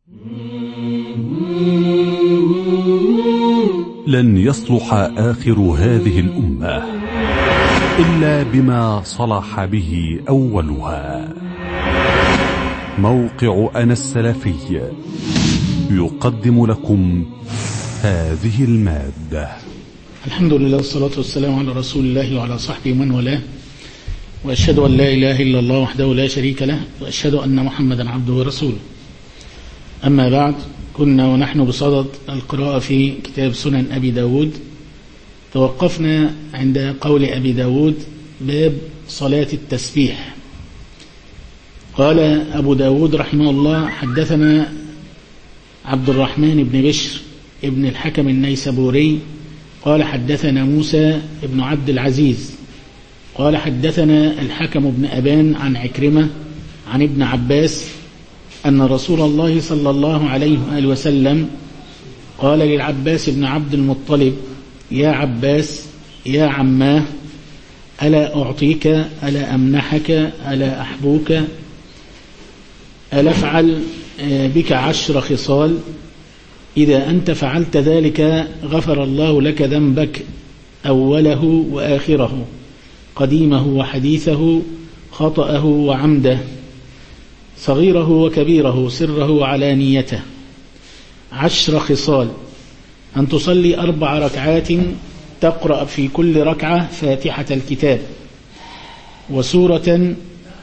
لن يصلح آخر هذه الأمة إلا بما صلح به أولها. موقع أنا السلفي يقدم لكم هذه المادة. الحمد لله والصلاة والسلام على رسول الله وعلى صحبه من والاه، وأشهد أن لا إله إلا الله وحده لا شريك له، وأشهد أن محمدا عبده ورسوله. أما بعد، كنا ونحن بصدد القراءة في كتاب سنن أبي داود. توقفنا عند قول أبي داود: باب صلاة التسبيح. قال أبو داود رحمه الله: حدثنا عبد الرحمن بن بشر ابن الحكم النيسابوري قال حدثنا موسى ابن عبد العزيز قال حدثنا الحكم بن أبان عن عكرمة عن ابن عباس أن رسول الله صلى الله عليه وآله وسلم قال للعباس بن عبد المطلب: يا عباس يا عماه، ألا أعطيك، ألا أمنحك، ألا أحبوك، ألا أفعل بك 10 خصال، إذا أنت فعلت ذلك غفر الله لك ذنبك أوله وآخره، قديمه وحديثه، خطأه وعمده، صغيره وكبيره، سره وعلانيته. 10 خصال: أن تصلي 4 ركعات تقرأ في كل ركعة فاتحة الكتاب وسورة،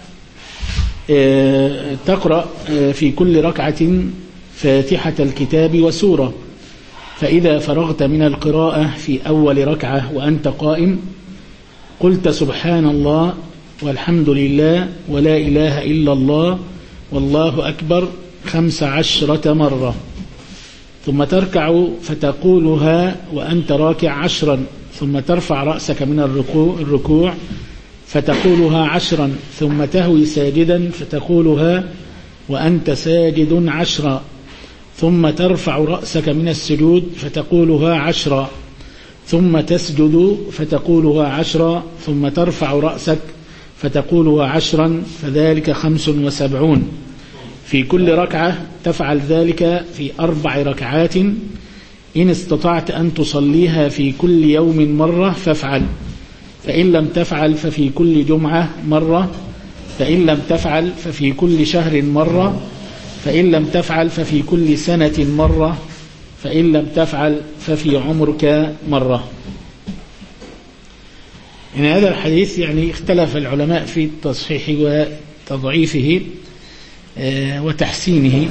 تقرأ في كل ركعة فاتحة الكتاب وسورة، فإذا فرغت من القراءة في أول ركعة وأنت قائم قلت سبحان الله والحمد لله ولا إله إلا الله والله أكبر 15 مرة، ثم تركع فتقولها وأنت راكع 10، ثم ترفع رأسك من الركوع فتقولها 10، ثم تهوي ساجدا فتقولها وأنت ساجد 10، ثم ترفع رأسك من السجود فتقولها 10، ثم تسجد فتقولها 10، ثم ترفع رأسك فتقولها 10، فذلك 75. في كل ركعة تفعل ذلك في 4 ركعات. إن استطعت أن تصليها في كل يوم مرة فافعل، فإن لم تفعل ففي كل جمعة مرة، فإن لم تفعل ففي كل شهر مرة، فإن لم تفعل ففي كل سنة مرة، فإن لم تفعل ففي عمرك مرة. إن هذا الحديث اختلف العلماء في تصحيحه وتضعيفه وتحسينه،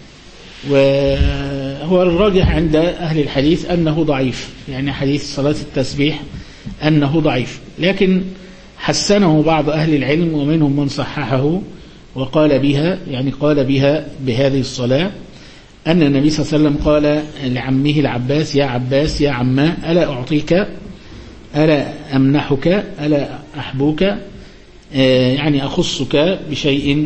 وهو الراجح عند أهل الحديث أنه ضعيف، حديث صلاة التسبيح أنه ضعيف، لكن حسنه بعض أهل العلم ومنهم من صححه وقال بها، قال بها بهذه الصلاة، أن النبي صلى الله عليه وسلم قال لعمه العباس: يا عباس يا عماه، ألا أعطيك، ألا أمنحك، ألا أحبوك، أخصك بشيء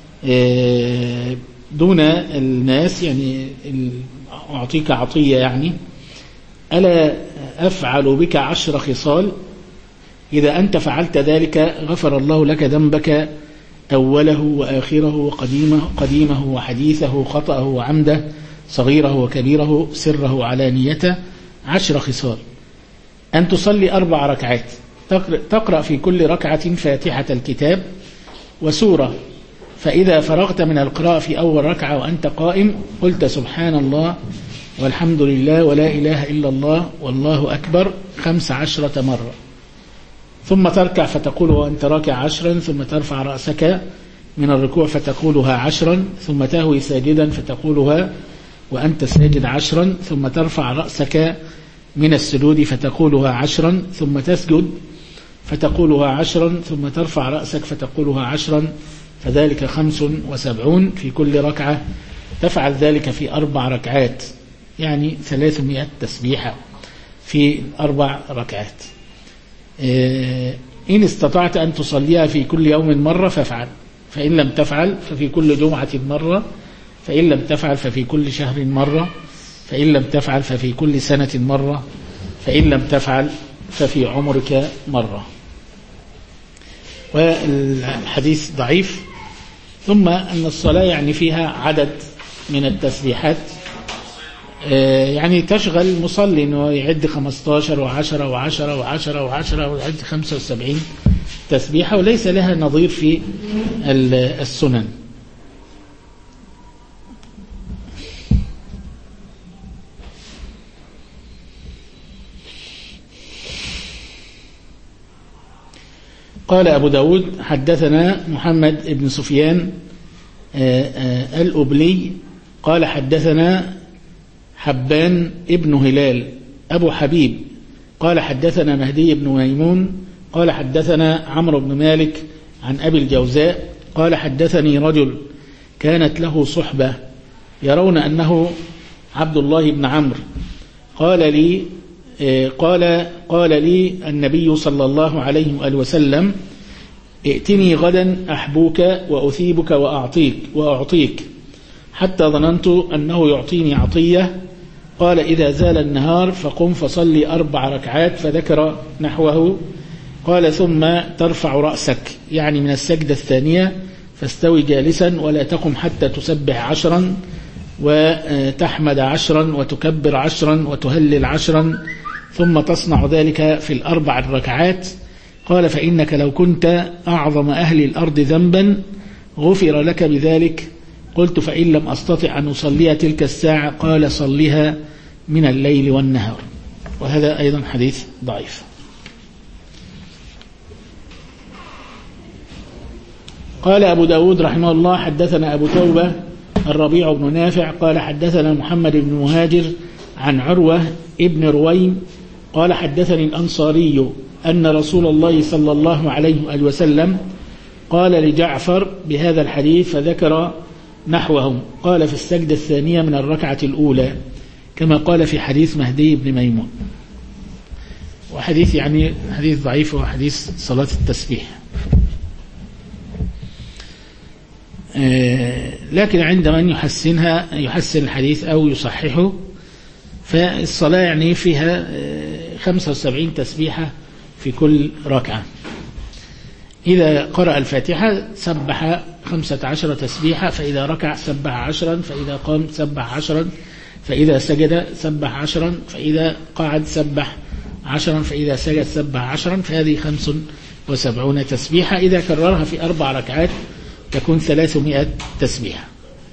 دون الناس، أعطيك عطية، ألا أفعل بك 10 خصال، إذا أنت فعلت ذلك غفر الله لك ذنبك أوله وآخره وقديمه وحديثه، خطأه وعمده، صغيره وكبيره، سره وعلانيته. 10 خصال: أن تصلي 4 ركعات تقرأ في كل ركعة فاتحة الكتاب وسورة، فإذا فرغت من القراءة في أول ركعة وأنت قائم قلت سبحان الله والحمد لله ولا إله إلا الله والله أكبر 15 مرة، ثم تركع فتقول وأنت راكع 10، ثم ترفع رأسك من الركوع فتقولها 10، ثم تهوي ساجدا فتقولها وأنت ساجد 10، ثم ترفع رأسك من السجود فتقولها 10، ثم تسجد فتقولها 10، ثم ترفع رأسك فتقولها 10، فذلك 75. في كل ركعة تفعل ذلك في 4 ركعات، 300 تسبيحة في 4 ركعات. إن استطعت أن تصليها في كل يوم مرة فافعل، فإن لم تفعل ففي كل جمعة مرة، فإن لم تفعل ففي كل شهر مرة، فإن لم تفعل ففي كل سنة مرة، فإن لم تفعل ففي عمرك مرة. والحديث ضعيف. ثم أن الصلاة فيها عدد من التسبيحات يعني تشغل مصلي انه يعد 15 و10 و10 و10 و10 ويعد 75 تسبيحة، وليس لها نظير في السنن. قال أبو داود حدثنا محمد بن سفيان الأبلي قال حدثنا حبان ابن هلال أبو حبيب قال حدثنا مهدي بن ميمون قال حدثنا عمرو بن مالك عن أبي الجوزاء قال حدثني رجل كانت له صحبة يرون أنه عبد الله بن عمرو قال لي النبي صلى الله عليه وآله وسلم ائتني غدا أحبوك وأثيبك وأعطيك حتى ظننت أنه يعطيني عطية. قال إذا زال النهار فقم فصلي 4 ركعات، فذكر نحوه. قال ثم ترفع رأسك يعني من السجدة الثانية فاستوي جالسا ولا تقم حتى تسبح 10 وتحمد 10 وتكبر 10 وتهلل 10 ثم تصنع ذلك في 4 ركعات. قال فإنك لو كنت أعظم أهل الأرض ذنبا غفر لك بذلك. قلت فإن لم أستطع أن أصلي تلك الساعة قال صليها من الليل والنهار. وهذا أيضا حديث ضعيف. قال أبو داود رحمه الله حدثنا أبو توبة الربيع بن نافع قال حدثنا محمد بن مهاجر عن عروة ابن رويم قال حدثني الأنصاري أن رسول الله صلى الله عليه وسلم قال لجعفر بهذا الحديث فذكر نحوه. قال في السجدة الثانية من الركعة الأولى كما قال في حديث مهدي بن ميمون. وحديث يعني حديث ضعيف وحديث صلاة التسبيح. لكن عند من يحسن الحديث أو يصححه فالصلاة يعني فيها 75 تسبيحة في كل ركعة. إذا قرأ الفاتحة سبح 15 تسبيحة، فإذا ركع سبح 10، فإذا قام سبح 10، فإذا سجد سبح 10، فإذا قعد سبح 10، فإذا سجد سبح 10، فهذه 75 تسبيحة. إذا كررها في 4 ركعات تكون 300 تسبيحة.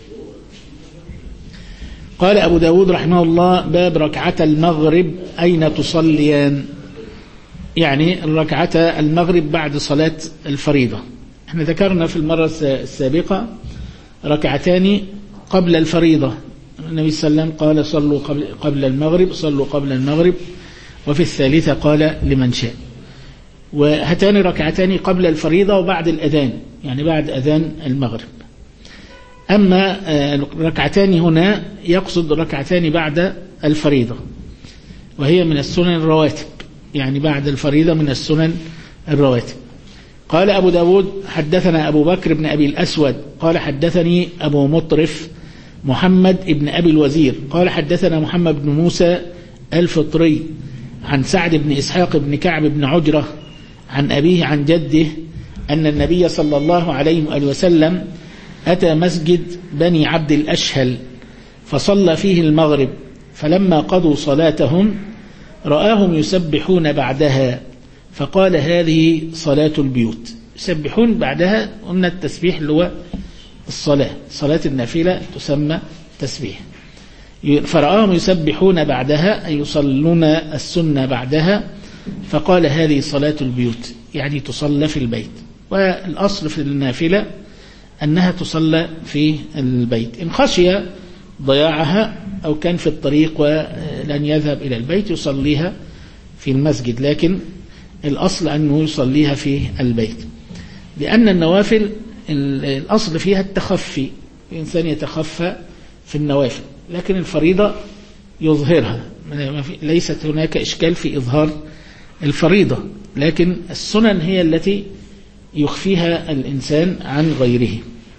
قال أبو داود رحمه الله باب ركعة المغرب أين تصليان؟ يعني ركعة المغرب بعد صلاة الفريضة. احنا ذكرنا في المرة السابقة ركعتان قبل الفريضة. النبي صلى الله عليه وسلم قال صلوا قبل المغرب، وفي الثالثة قال لمن شاء. وهاتان ركعتان قبل الفريضة وبعد الأذان، يعني بعد أذان المغرب. أما ركعتان هنا يقصد ركعتان بعد الفريضة، وهي من السنن الرواتب، يعني بعد الفريضة من السنن الرواتب. قال أبو داود حدثنا أبو بكر بن أبي الأسود قال حدثني أبو مطرف محمد بن أبي الوزير قال حدثنا محمد بن موسى الفطري عن سعد بن إسحاق بن كعب بن عجرة عن أبيه عن جده أن النبي صلى الله عليه وآله وسلم أتى مسجد بني عبد الأشهل فصلى فيه المغرب، فلما قضوا صلاتهم رآهم يسبحون بعدها فقال هذه صلاة البيوت. يسبحون بعدها قلنا التسبيح اللي هو صلاة النافلة تسمى تسبيح. فرآهم يسبحون بعدها أي يصلون السنة بعدها، فقال هذه صلاة البيوت يعني تصلى في البيت. والأصل في النافلة أنها تصلى في البيت، إن خشي ضياعها أو كان في الطريق ولن يذهب إلى البيت يصليها في المسجد، لكن الأصل أنه يصليها في البيت، لأن النوافل الأصل فيها التخفي، الإنسان يتخفى في النوافل، لكن الفريضة يظهرها، ليست هناك إشكال في إظهار الفريضة، لكن السنن هي التي يخفيها الإنسان عن غيره.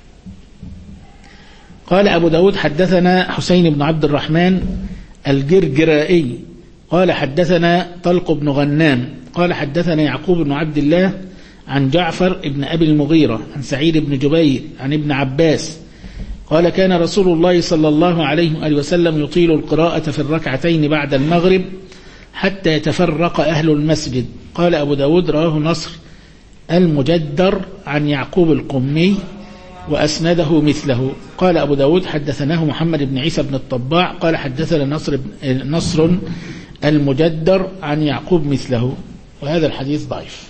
قال أبو داود حدثنا حسين بن عبد الرحمن الجرجرائي قال حدثنا طلق بن غنام قال حدثنا يعقوب بن عبد الله عن جعفر بن أبي المغيرة عن سعيد بن جبير عن ابن عباس قال كان رسول الله صلى الله عليه وآله وسلم يطيل القراءة في الركعتين بعد المغرب حتى يتفرق أهل المسجد. قال أبو داود رواه نصر المجدر عن يعقوب القمي وأسنده مثله. قال أبو داود حدثناه محمد بن عيسى بن الطباع قال حدثنا نصر المجدر عن يعقوب مثله، وهذا الحديث ضعيف.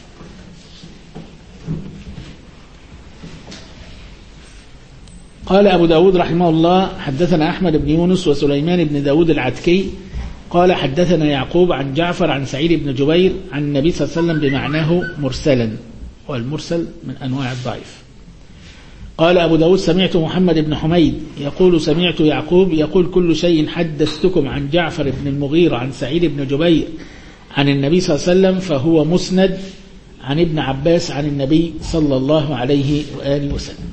قال أبو داود رحمه الله حدثنا أحمد بن يونس وسليمان بن داود العتكي قال حدثنا يعقوب عن جعفر عن سعيد بن جبير عن النبي صلى الله عليه وسلم بمعناه مرسلا، والمرسل من أنواع الضعيف. قال أبو داود سمعت محمد بن حميد يقول سمعت يعقوب يقول كل شيء حدثتكم عن جعفر بن المغيرة عن سعيد بن جبير عن النبي صلى الله عليه وسلم فهو مسند عن ابن عباس عن النبي صلى الله عليه وآله وسلم.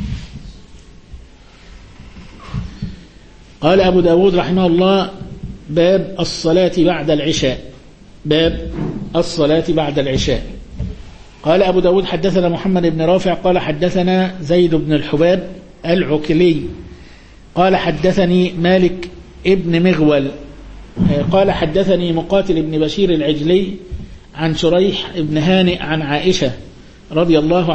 قال أبو داود رحمه الله باب الصلاة بعد العشاء. باب الصلاة بعد العشاء. قال أبو داود حدثنا محمد بن رافع قال حدثنا زيد بن الحباب العكلي قال حدثني مالك ابن مغول قال حدثني مقاتل بن بشير العجلي عن شريح بن هانئ عن عائشة رضي الله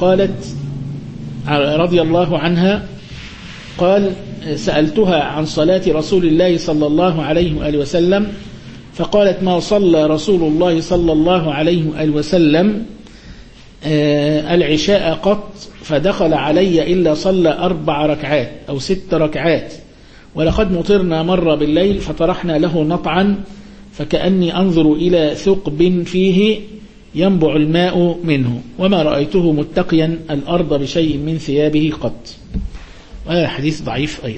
عنها قال سألتها عن صلاة رسول الله صلى الله عليه وآله وسلم فقالت ما صلى رسول الله صلى الله عليه وآله وسلم العشاء قط فدخل علي إلا صلى 4 ركعات أو 6 ركعات، ولقد مطرنا مرة بالليل فطرحنا له نطعا فكأني أنظر إلى ثقب فيه ينبع الماء منه وما رأيته متقيا الأرض بشيء من ثيابه قط. وهذا حديث ضعيف أيضا.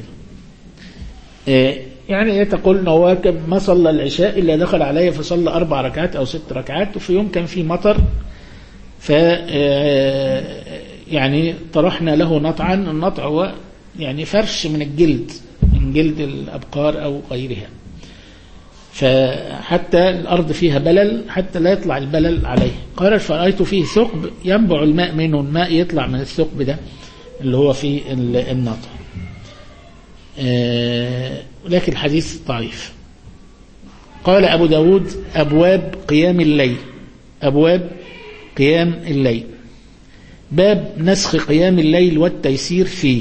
يعني تقول أنه ما صلى العشاء إلا دخل عليه فصلى 4 ركعات أو 6 ركعات، وفي يوم كان في مطر يعني طرحنا له نطعا. النطع هو يعني فرش من الجلد، من جلد الأبقار أو غيرها، فحتى الأرض فيها بلل حتى لا يطلع البلل عليه. قال فرأيت فيه ثقب ينبع الماء منه، الماء يطلع من الثقب ده اللي هو في النطع. لكن الحديث ضعيف. قال أبو داود أبواب قيام الليل. أبواب قيام الليل. باب نسخ قيام الليل والتيسير فيه.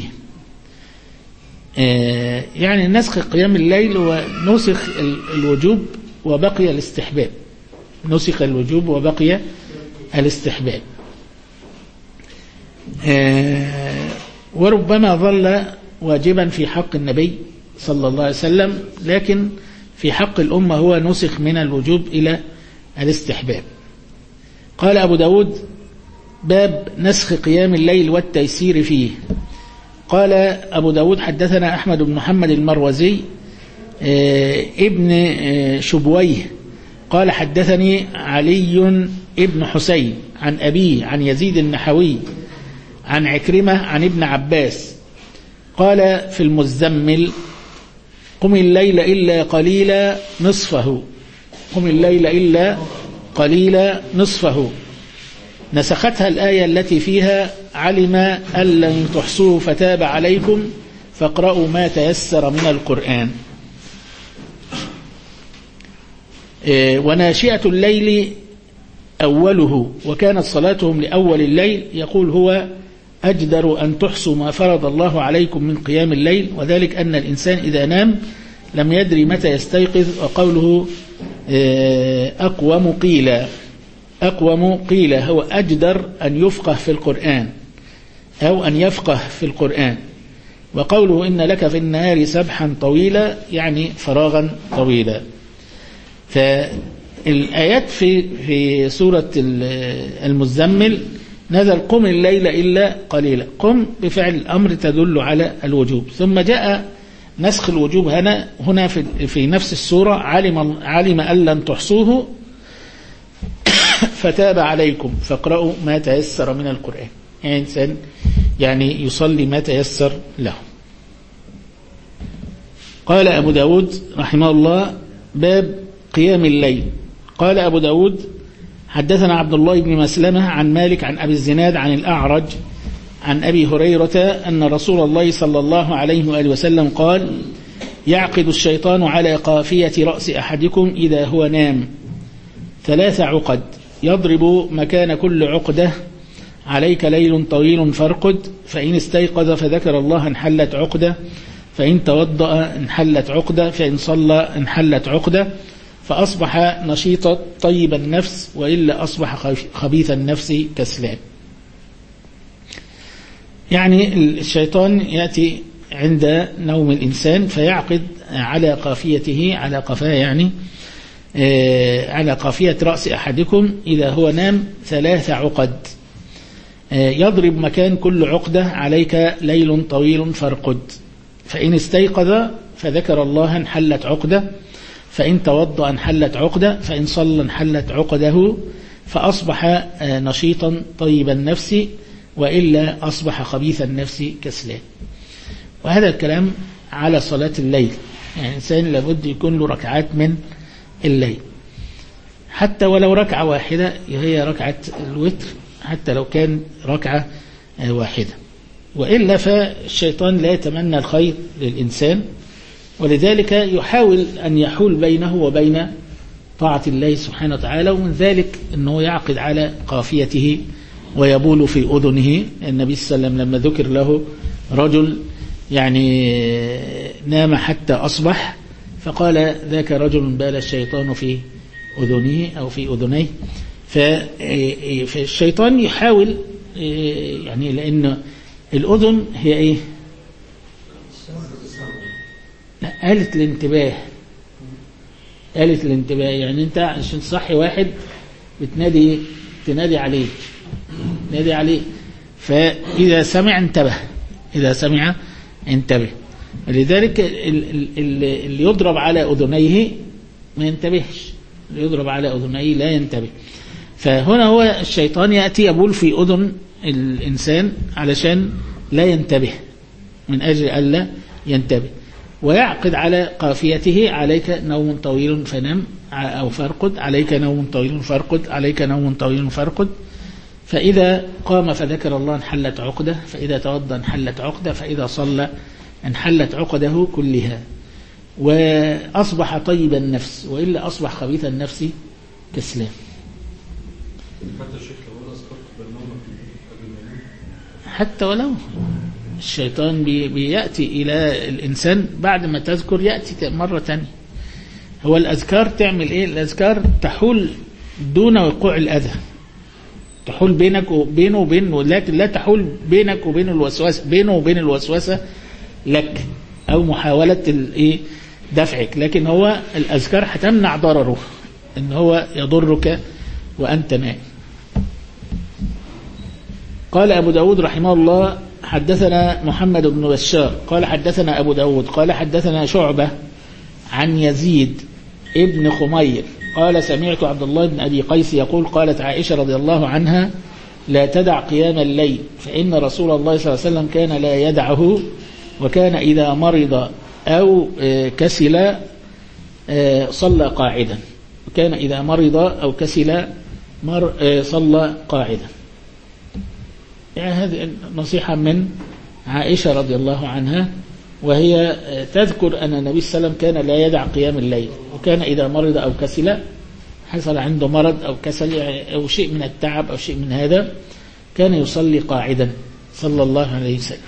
يعني نسخ قيام الليل ونسخ الوجوب وبقي الاستحباب. نسخ الوجوب وبقي الاستحباب. وربما ظل واجبا في حق النبي صلى الله عليه وسلم، لكن في حق الأمة هو نسخ من الوجوب إلى الاستحباب. قال أبو داود باب نسخ قيام الليل والتيسير فيه. قال أبو داود حدثنا أحمد بن محمد المروزي ابن شبويه قال حدثني علي ابن حسين عن أبيه عن يزيد النحوي عن عكرمة عن ابن عباس قال في المزمل قم الليل إلا قليلا نصفه. قم الليل إلا قليلا نصفه. نسختها الآية التي فيها علم أن لن تحصوه فتاب عليكم فاقرأوا ما تيسر من القرآن. وناشئة الليل أوله وكانت صلاتهم لأول الليل يقول هو أجدر أن تحصوا ما فرض الله عليكم من قيام الليل، وذلك أن الإنسان إذا نام لم يدري متى يستيقظ. وقوله أقوم قيل هو أجدر أن يفقه في القرآن أو أن يفقه في القرآن. وقوله إن لك في النهار سبحا طويلا يعني فراغا طويلا. فالآيات في سورة المزمل نزل قم الليل إلا قليلا. قم بفعل الأمر تدل على الوجوب، ثم جاء نسخ الوجوب هنا في نفس السورة علم أن لن تحصوه فتاب عليكم فاقرأوا ما تيسر من القرآن. يعني إنسان يعني يصلي ما تيسر له. قال أبو داود رحمه الله باب قيام الليل. قال أبو داود حدثنا عبد الله بن مسلمة عن مالك عن أبي الزناد عن الأعرج عن أبي هريرة أن رسول الله صلى الله عليه وآله وسلم قال: يعقد الشيطان على قافية رأس أحدكم إذا هو نام 3 عقد، يضرب مكان كل عقدة: عليك ليل طويل فارقد، فإن استيقظ فذكر الله انحلت عقدة، فإن توضأ انحلت عقدة، فإن صلى انحلت عقدة، فأصبح نشيطا طيب النفس، وإلا أصبح خبيث النفس كسلان. يعني الشيطان يأتي عند نوم الإنسان فيعقد على قافيته، على قفاه يعني، على قافية رأس أحدكم إذا هو نام 3 عقد، يضرب مكان كل عقدة: عليك ليل طويل فارقد، فإن استيقظ فذكر الله انحلت عقدة، فإن توضأ انحلت عقدة، فإن صلى انحلت عقده، فأصبح نشيطا طيب النفس، وإلا أصبح خبيث النفس كسلان. وهذا الكلام على صلاة الليل، يعني الإنسان لابد يكون له ركعات من الليل، حتى ولو ركعة واحدة، هي ركعة الوتر، حتى لو كان ركعة واحدة، وإلا فالشيطان لا يتمنى الخير للإنسان، ولذلك يحاول أن يحول بينه وبين طاعة الله سبحانه وتعالى، ومن ذلك أنه يعقد على قافيته ويبول في أذنه. النبي صلى الله عليه وسلم لما ذكر له رجل يعني نام حتى أصبح، فقال: ذاك رجل بال الشيطان في أذنه أو في أذنيه. فالشيطان يحاول يعني، لأن الأذن هي إيه؟ آلة الانتباه، آلة الانتباه. يعني أنت عشان تصحي واحد تنادي عليه، نادي عليه، فإذا سمع انتبه، إذا سمع انتبه. لذلك اللي يضرب على أذنيه ما ينتبهش، اللي يضرب على أذنيه لا ينتبه. فهنا هو الشيطان يأتي يبول في أذن الإنسان علشان لا ينتبه، من أجل ألا ينتبه، ويعقد على قافيته: عليك نوم طويل فنم أو فارقد، عليك نوم طويل فارقد، عليك نوم طويل فارقد، فإذا قام فذكر الله انحلت عقدة، فإذا توضأ انحلت عقدة، فإذا صلى انحلت عقده كلها، وأصبح طيب النفس، وإلا أصبح خبيث النفس كسلان. حتى ولو الشيطان بيأتي إلى الإنسان بعد ما تذكر، يأتي مرة تانية. هو الأذكار تعمل إيه؟ الأذكار تحول دون وقوع الأذى، تحول بينك وبينه وبينه، لكن لا تحول بينك وبين الوسوسة، بينه وبين الوسوسة لك أو محاولة دفعك. لكن هو الأذكار هتمنع ضرره، إن هو يضرك وأنت نائم. قال أبو داود رحمه الله: حدثنا محمد بن بشار قال حدثنا أبو داود قال حدثنا شعبة عن يزيد ابن خمير قال: سمعت عبد الله بن أبي قيس يقول: قالت عائشة رضي الله عنها: لا تدع قيام الليل، فإن رسول الله صلى الله عليه وسلم كان لا يدعه، وكان إذا مرض أو كسل صلى قاعدا، وكان إذا مرض أو كسل صلى قاعدا. يعني هذه نصيحة من عائشة رضي الله عنها، وهي تذكر أن النبي صلى الله عليه وسلم كان لا يدع قيام الليل، وكان إذا مرض أو كسل، حصل عنده مرض أو كسل أو شيء من التعب أو شيء من هذا، كان يصلي قاعدا صلى الله عليه وسلم.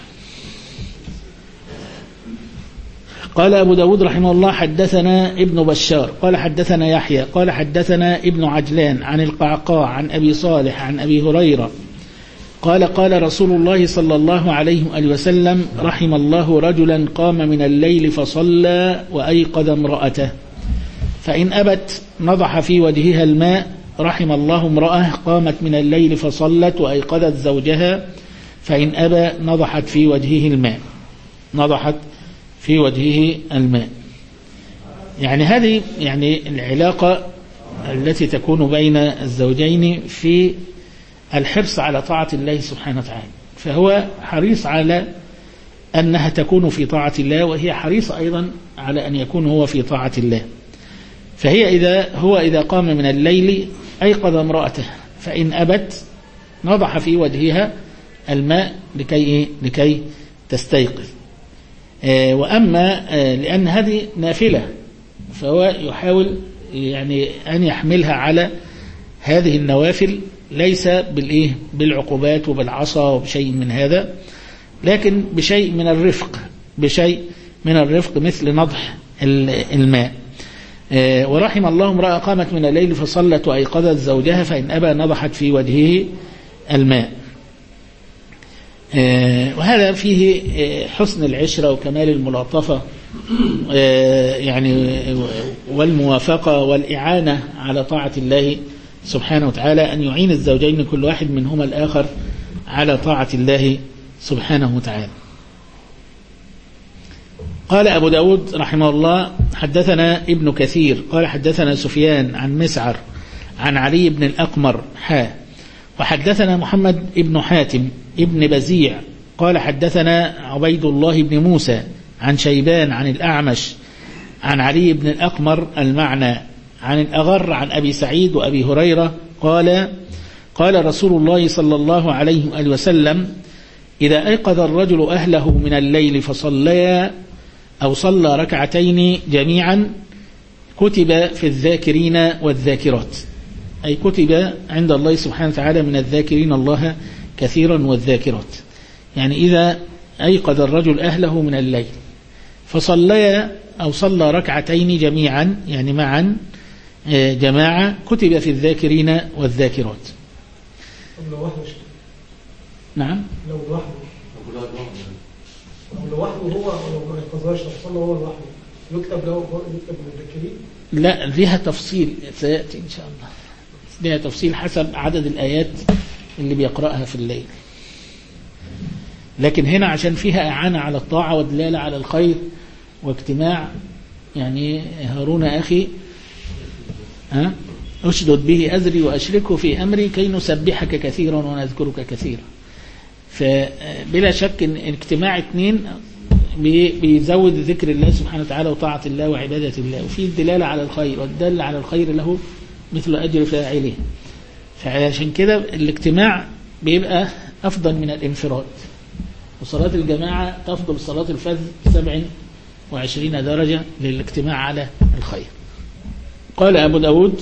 قال أبو داود رحمه الله: حدثنا ابن بشار قال حدثنا يحيى قال حدثنا ابن عجلان عن القعقاع عن أبي صالح عن أبي هريرة قال: قال رسول الله صلى الله عليه وسلم: رحم الله رجلا قام من الليل فصلى وأيقظ امرأته، فإن أبت نضح في وجهها الماء. رحم الله امرأة قامت من الليل فصلت وأيقظت زوجها، فإن أبى نضحت في وجهه الماء، نضحت في وجهه الماء. يعني هذه يعني العلاقة التي تكون بين الزوجين في الحرص على طاعة الله سبحانه وتعالى، فهو حريص على أنها تكون في طاعة الله، وهي حريص أيضا على أن يكون هو في طاعة الله. فهي إذا قام من الليل أيقظ امرأته، فإن أبت نضح في وجهها، الماء لكي تستيقظ. وأما لأن هذه نافلة فهو يحاول يعني أن يحملها على هذه النوافل، ليس بالعقوبات وبالعصا وبشيء من هذا، لكن بشيء من الرفق مثل نضح الماء. ورحم الله امرأة قامت من الليل فصلت وأيقظت زوجها فإن أبى نضحت في وجهه الماء. وهذا فيه حسن العشرة وكمال الملاطفة يعني والموافقة والإعانة على طاعة الله سبحانه وتعالى، أن يعين الزوجين كل واحد منهما الآخر على طاعة الله سبحانه وتعالى. قال أبو داود رحمه الله حدثنا ابن كثير قال حدثنا سفيان عن مسعر عن علي بن الأقمر وحدثنا محمد ابن حاتم ابن بزيع قال حدثنا عبيد الله بن موسى عن شيبان عن الأعمش عن علي بن الأقمر المعنى عن الأغر عن أبي سعيد وأبي هريرة قال رسول الله صلى الله عليه وسلم إذا أيقظ الرجل أهله من الليل فصليا أو صلى ركعتين جميعا كتب في الذاكرين والذاكرات، أي كتب عند الله سبحانه وتعالى من الذاكرين الله كثيرا والذاكرات. يعني إذا أيقظ الرجل أهله من الليل فصليا أو صلى ركعتين جميعا يعني معا جماعة كتب في الذاكرين والذاكرات. نعم لو لوحده هو لو ما يقظهاش صلى هو لوحده يكتب من الذاكرين. لا ليها تفصيل سيأتي إن شاء الله، ليها تفصيل حسب عدد الآيات اللي بيقرأها في الليل، لكن هنا عشان فيها إعانة على الطاعة ودلالة على الخير واجتماع. يعني هارون أخي أشدد به أزري وأشركه في أمري كي نسبحك كثيرا ونذكرك كثيرا. فبلا شك إن اجتماع اثنين بيزود ذكر الله سبحانه وتعالى وطاعة الله وعبادة الله، وفي الدلالة على الخير، والدل على الخير له مثل أجر فاعله. فعشان كده الاجتماع بيبقى أفضل من الانفراد، وصلاة الجماعة تفضل صلاة الفذ 27 درجة للاجتماع على الخير. قال أبو داود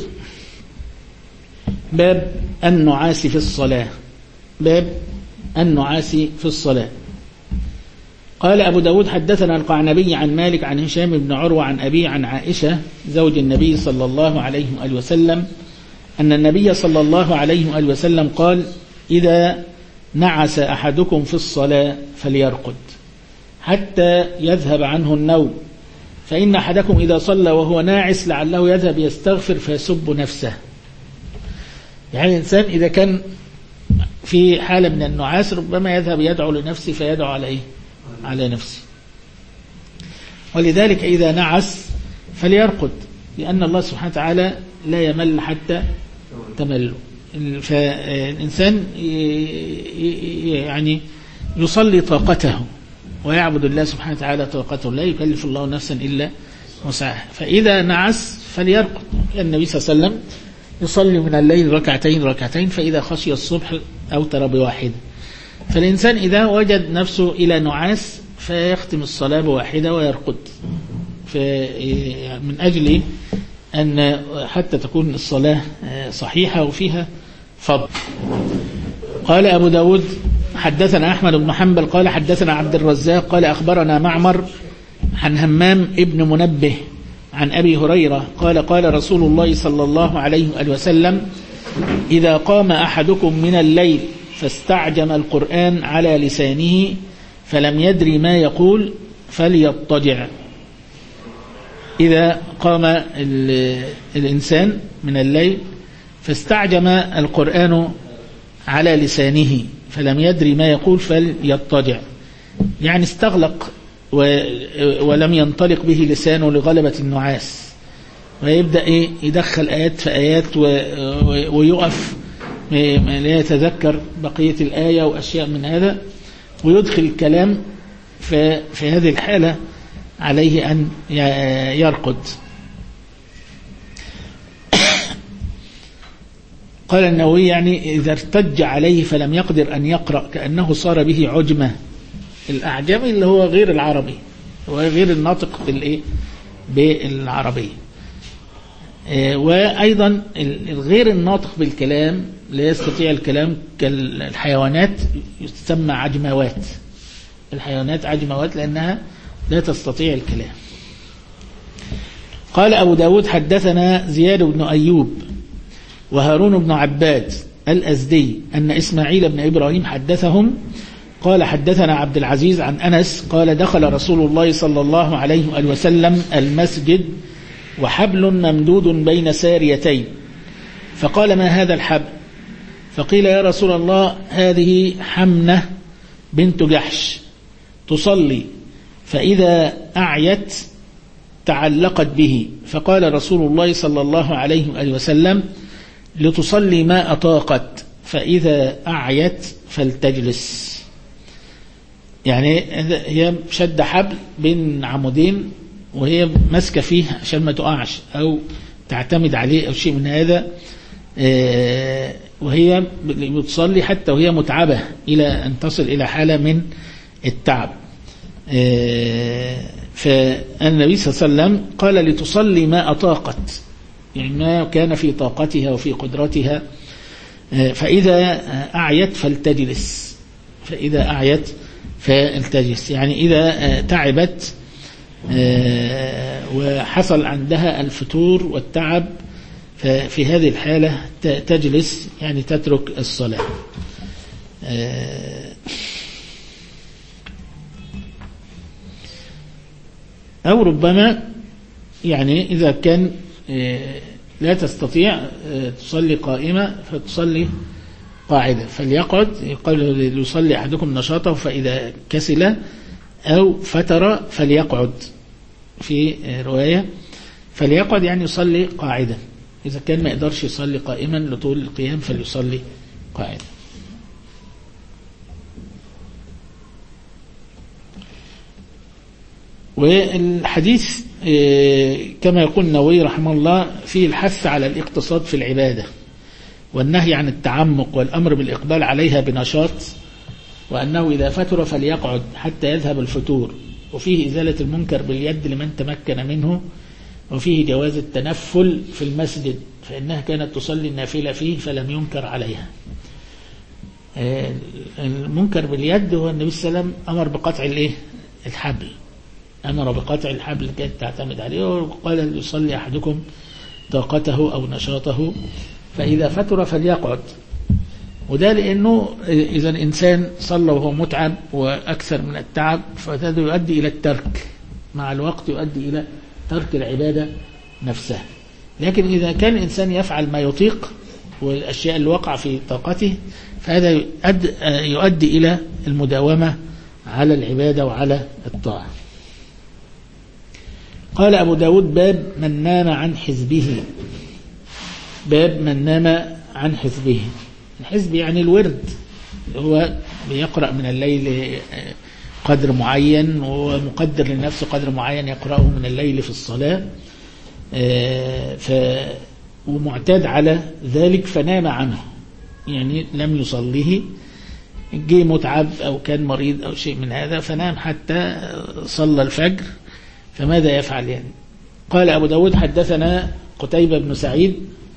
باب النعاس في الصلاة. باب النعاس في الصلاة. قال أبو داود حدثنا القعنبي عن مالك عن هشام بن عروة عن أبي عن عائشة زوج النبي صلى الله عليه وسلم أن النبي صلى الله عليه وسلم قال إذا نعس أحدكم في الصلاة فليرقد حتى يذهب عنه النوم، فإن أحدكم إذا صلى وهو ناعس لعله يذهب يستغفر فيسب نفسه. يعني الإنسان إذا كان في حالة من النعاس ربما يذهب يدعو لنفسه فيدعو على إيه؟ على نفسه. ولذلك إذا نعس فليرقد، لأن الله سبحانه وتعالى لا يمل حتى تمل. فالإنسان يعني يصلي طاقته ويعبد الله سبحانه وتعالى طاقته، لا يكلف الله نفسا إلا وسعها. فإذا نعس فليرقد. النبي صلى الله عليه وسلم يصلي من الليل ركعتين فإذا خشي الصبح أوتر بواحدة. فالإنسان إذا وجد نفسه إلى نعاس فيختم الصلاة بواحدة ويرقد، من أجل أن حتى تكون الصلاة صحيحة وفيها فضل. قال أبو داود حدثنا أحمد بن حنبل قال حدثنا عبد الرزاق قال أخبرنا معمر عن همام ابن منبه عن أبي هريرة قال رسول الله صلى الله عليه وسلم إذا قام أحدكم من الليل فاستعجم القرآن على لسانه فلم يدري ما يقول فليضطجع. إذا قام الإنسان من الليل فاستعجم القرآن على لسانه فلم يدري ما يقول فليضطجع، يعني استغلق ولم ينطلق به لسانه لغلبة النعاس، ويبدأ يدخل آيات في آيات ويقف لا يتذكر بقية الآية وأشياء من هذا ويدخل الكلام. في هذه الحالة عليه أن يرقد. قال النووي يعني إذا ارتج عليه فلم يقدر أن يقرأ كأنه صار به عجمة. الأعجمي اللي هو غير العربي، هو غير الناطق بالعربية. وأيضا الغير الناطق بالكلام لا يستطيع الكلام كالحيوانات يسمى عجموات. الحيوانات عجموات لأنها لا تستطيع الكلام. قال أبو داود حدثنا زياد بن أيوب وهارون بن عباد الأزدي أن إسماعيل بن إبراهيم حدثهم قال حدثنا عبد العزيز عن أنس قال دخل رسول الله صلى الله عليه وسلم المسجد وحبل ممدود بين ساريتين، فقال ما هذا الحبل؟ فقيل يا رسول الله هذه حمنة بنت جحش تصلي، فإذا أعيت تعلقت به. فقال رسول الله صلى الله عليه وسلم لتصلي ما أطاقت، فإذا أعيت فلتجلس. يعني هي شد حبل بين عمودين وهي ماسكة فيه عشان ما تقعش أو تعتمد عليه أو شيء من هذا، وهي بتصلي حتى وهي متعبة إلى أن تصل إلى حالة من التعب. فالنبي صلى الله عليه وسلم قال لتصلي ما أطاقت، يعني ما كان في طاقتها وفي قدرتها. فإذا أعيت فلتجلس، فإذا أعيت فلتجلس، يعني إذا تعبت وحصل عندها الفتور والتعب ففي هذه الحالة تجلس، يعني تترك الصلاة. أو ربما يعني إذا كان لا تستطيع تصلي قائمة فتصلي قاعدة فليقعد. يقول يصلي أحدكم نشاطه فإذا كسل أو فتر فليقعد، في رواية فليقعد يعني يصلي قاعدة. إذا كان ما يقدرش يصلي قائما لطول القيام فليصلي قاعدة. والحديث كما يقول النووي رحمه الله فيه الحث على الاقتصاد في العبادة والنهي عن التعمق والأمر بالإقبال عليها بنشاط، وأنه إذا فتر فليقعد حتى يذهب الفتور، وفيه إزالة المنكر باليد لمن تمكن منه، وفيه جواز التنفل في المسجد فإنها كانت تصلي النافلة فيه فلم ينكر عليها. المنكر باليد هو النبي صلى الله عليه وسلم أمر بقطع الحبل، أمر بقطع الحبل كانت تعتمد عليه، وقال يصلي أحدكم طاقته أو نشاطه فإذا فتر فليقعد. وده لأنه إذا الإنسان صلى وهو متعب وأكثر من التعب فهذا يؤدي إلى الترك، مع الوقت يؤدي إلى ترك العبادة نفسها. لكن إذا كان الإنسان يفعل ما يطيق والأشياء اللي وقع في طاقته فهذا يؤدي إلى المداومة على العبادة وعلى الطاعة. قال أبو داود باب من نام عن حزبه، باب من نام عن حزبه. الحزب يعني الورد، هو بيقرأ من الليل قدر معين ومقدر لنفسه قدر معين يقرأه من الليل في الصلاة، ومعتاد على ذلك فنام عنه، يعني لم يصليه، جه متعب أو كان مريض أو شيء من هذا فنام حتى صلى الفجر، فماذا يفعل يعني؟ قال أبو داود حدثنا قتيبة بن سعيد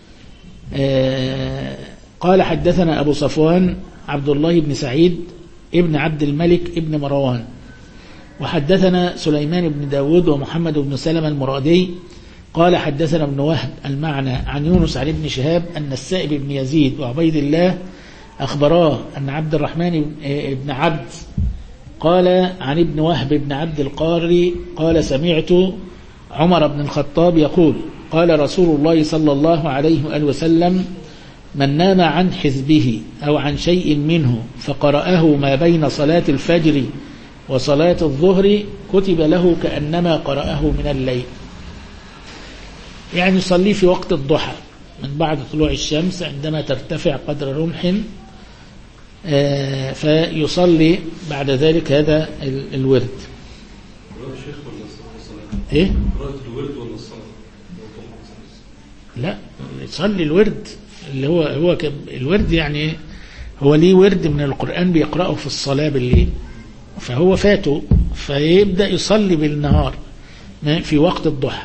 قال حدثنا أبو صفوان عبد الله بن سعيد ابن عبد الملك ابن مروان، وحدثنا سليمان بن داود ومحمد بن سلمة المرادي قال حدثنا ابن وهب المعنى عن يونس عن ابن شهاب أن السائب بن يزيد وعبيد الله أخبراه أن عبد الرحمن بن عبد قال عن ابن وهب بن عبد القاري قال سمعت عمر بن الخطاب يقول قال رسول الله صلى الله عليه وآله وسلم من نام عن حزبه أو عن شيء منه فقرأه ما بين صلاة الفجر وصلاة الظهر كتب له كأنما قرأه من الليل. يعني يصلي في وقت الضحى من بعد طلوع الشمس عندما ترتفع قدر رمح، فيصلي بعد ذلك هذا الورد. ايه؟ لا، يصلي الورد اللي هو الورد يعني هو ليه ورد من القرآن بيقرأه في الصلاة بالليل، فهو فاته فيبدأ يصلي بالنهار في وقت الضحى.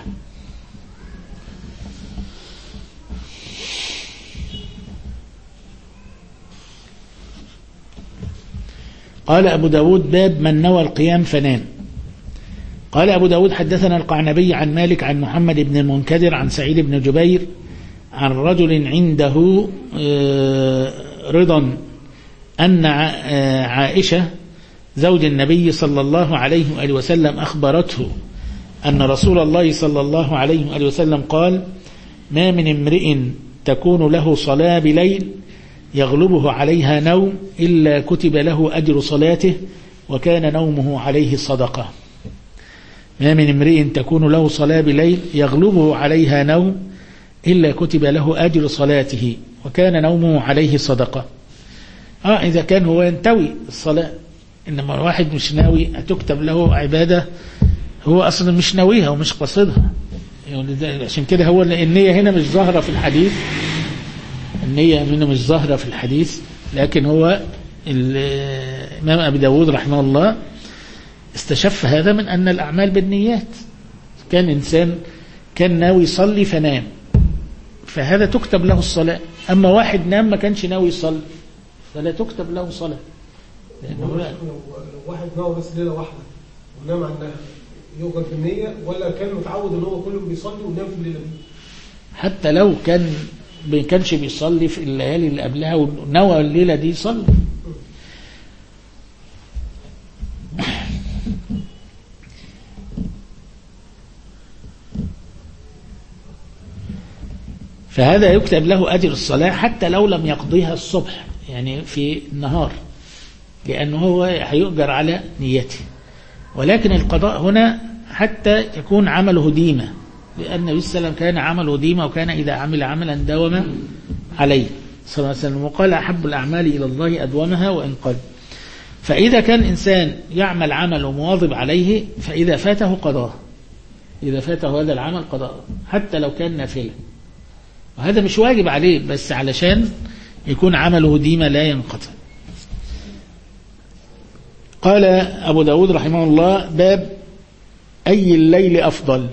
قال أبو داود باب من نوى القيام فنام. قال أبو داود حدثنا القعنبي عن مالك عن محمد بن المنكدر عن سعيد بن جبير عن رجل عنده رضا أن عائشة زوج النبي صلى الله عليه وآله وسلم أخبرته أن رسول الله صلى الله عليه وآله وسلم قال: ما من امرئ تكون له صلاة بليل يغلبه عليها نوم إلا كتب له أجر صلاته وكان نومه عليه صدقة. ما من امرئ تكون له صلاة بليل يغلبه عليها نوم إلا كتب له أجر صلاته وكان نومه عليه صدقة. إذا كان هو ينتوي الصلاة، إنما الواحد مش ناوي تكتب له عبادة هو أصلا مش ناويها ومش قصدها، يعني عشان كده هو النية هنا مش ظاهرة في الحديث، النية هنا مش ظاهرة في الحديث، لكن هو الإمام أبي داود رحمه الله استشف هذا من أن الأعمال بالنيات. كان إنسان كان ناوي يصلي فنام فهذا تكتب له الصلاة، أما واحد نام ما كانش ناوي يصلي فلا تكتب له صلاة. لو واحد ناوي بس ليلة واحدة ونام عنها يوجد بالنية، ولا كان متعود ان هو كله بيصلي ونام في الليلة دي؟ حتى لو كانش بيصلي في الليالي اللي قبلها ونوى الليلة دي يصلي. فهذا يكتب له أجر الصلاة حتى لو لم يقضيها الصبح، يعني في النهار، لأنه هو هيؤجر على نيته. ولكن القضاء هنا حتى يكون عمله ديمة، لأن النبي صلى الله عليه وسلم كان عمله ديمة، وكان إذا عمل عملا داوم عليه صلى الله عليه وسلم، وقال: أحب الأعمال إلى الله أدومها وإن قل. فإذا كان إنسان يعمل عمل ومواظب عليه فإذا فاته قضاه، إذا فاته هذا العمل قضاه حتى لو كان نافلة، وهذا مش واجب عليه بس علشان يكون عمله ديمة لا ينقطع. قال أبو داود رحمه الله باب أي الليل أفضل،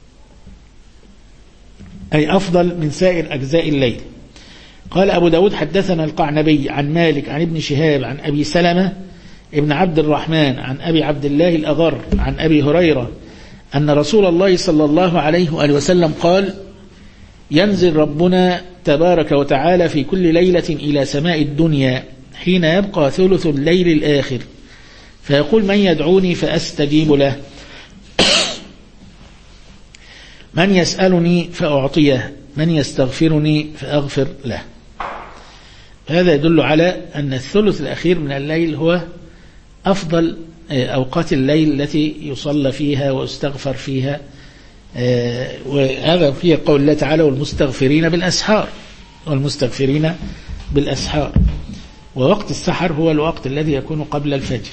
أي أفضل من سائر أجزاء الليل. قال أبو داود حدثنا القعنبي عن مالك عن ابن شهاب عن أبي سلمة ابن عبد الرحمن عن أبي عبد الله الأغر عن أبي هريرة أن رسول الله صلى الله عليه وآله وسلم قال: ينزل ربنا تبارك وتعالى في كل ليلة إلى سماء الدنيا حين يبقى ثلث الليل الآخر فيقول: من يدعوني فأستجيب له، من يسألني فأعطيه، من يستغفرني فأغفر له. هذا يدل على أن الثلث الأخير من الليل هو أفضل أوقات الليل التي يصلى فيها ويستغفر فيها، وهذا في قول الله تعالى: والمستغفرين بالأسحار، والمستغفرين بالأسحار. ووقت السحر هو الوقت الذي يكون قبل الفجر.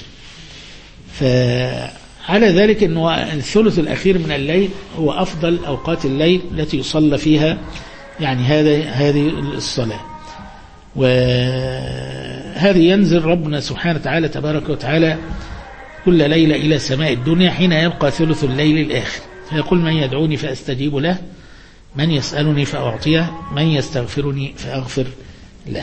فعلى ذلك أنه الثلث الأخير من الليل هو أفضل أوقات الليل التي يصلى فيها يعني هذه الصلاة. وهذه ينزل ربنا سبحانه وتعالى تبارك وتعالى كل ليلة إلى سماء الدنيا حين يبقى ثلث الليل الآخر فيقول: من يدعوني فأستجيب له، من يسألني فأعطيه، من يستغفرني فأغفر له.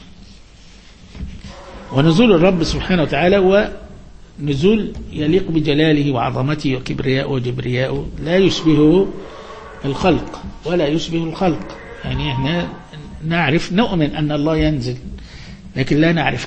ونزول الرب سبحانه وتعالى هو نزول يليق بجلاله وعظمته وكبرياءه وجبرياءه، لا يشبهه الخلق ولا يشبه الخلق. يعني احنا نعرف نؤمن أن الله ينزل، لكن لا نعرف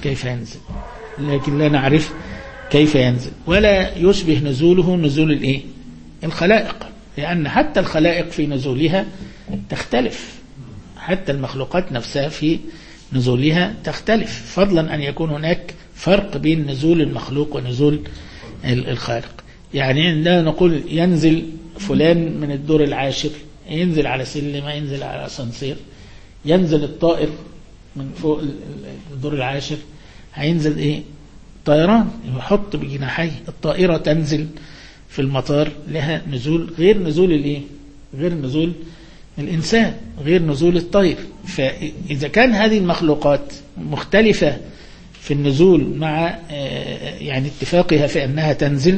كيف ينزل، ولا يشبه نزوله نزول الخلائق، لأن حتى الخلائق في نزولها تختلف، حتى المخلوقات نفسها في نزولها تختلف، فضلا أن يكون هناك فرق بين نزول المخلوق ونزول الخالق. يعني عندما نقول ينزل فلان من الدور العاشر، ينزل على سلمة، ينزل على أسانسير، ينزل الطائر من فوق الدور العاشر، هينزل طيران يحط بجناحيه، الطائرة تنزل في المطار لها نزول غير نزول الإنسان، غير نزول الطير. فإذا كان هذه المخلوقات مختلفة في النزول مع يعني اتفاقها في أنها تنزل،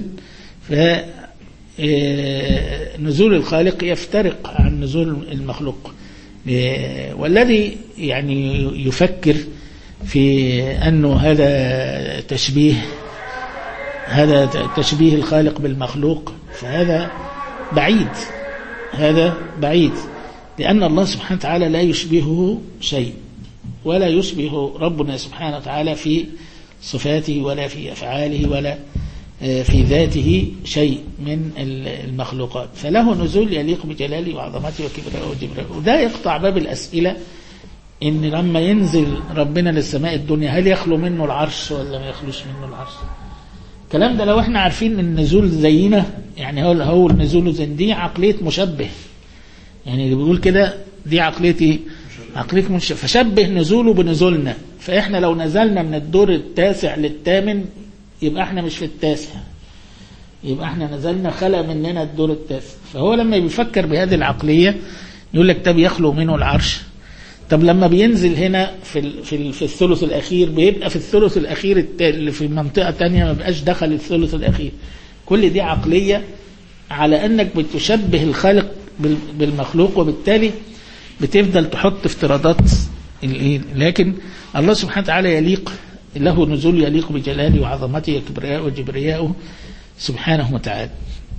فنزول الخالق يفترق عن نزول المخلوق. والذي يعني يفكر في أنه هذا تشبيه الخالق بالمخلوق، فهذا بعيد، لأن الله سبحانه وتعالى لا يشبهه شيء، ولا يشبه ربنا سبحانه وتعالى في صفاته ولا في أفعاله ولا في ذاته شيء من المخلوقات. فله نزول يليق بجلاله وعظمته وكبره وجبره. وده يقطع باب الأسئلة إن لما ينزل ربنا للسماء الدنيا هل يخلو منه العرش ولا ما يخلوش منه العرش؟ الكلام ده لو احنا عارفين ان النزول زينا، يعني هو النزول زي دي عقلية مشبه، يعني اللي بيقول كده دي عقلية مشبه، فشبه نزوله بنزولنا. فاحنا لو نزلنا من الدور التاسع للثامن يبقى احنا مش في التاسع، يبقى احنا نزلنا خلق مننا الدور التاسع. فهو لما بيفكر بهذه العقلية يقول لك طب يخلو منه العرش. طب لما بينزل هنا في الثلث الأخير بيبقى في الثلث الأخير اللي في منطقة تانية ما بقاش دخل الثلث الأخير. كل دي عقلية على أنك بتشبه الخالق بالمخلوق، وبالتالي بتفضل تحط افتراضات. لكن الله سبحانه وتعالى يليق له نزول يليق بجلاله وعظمته وكبرياءه وجبرياءه سبحانه وتعالى.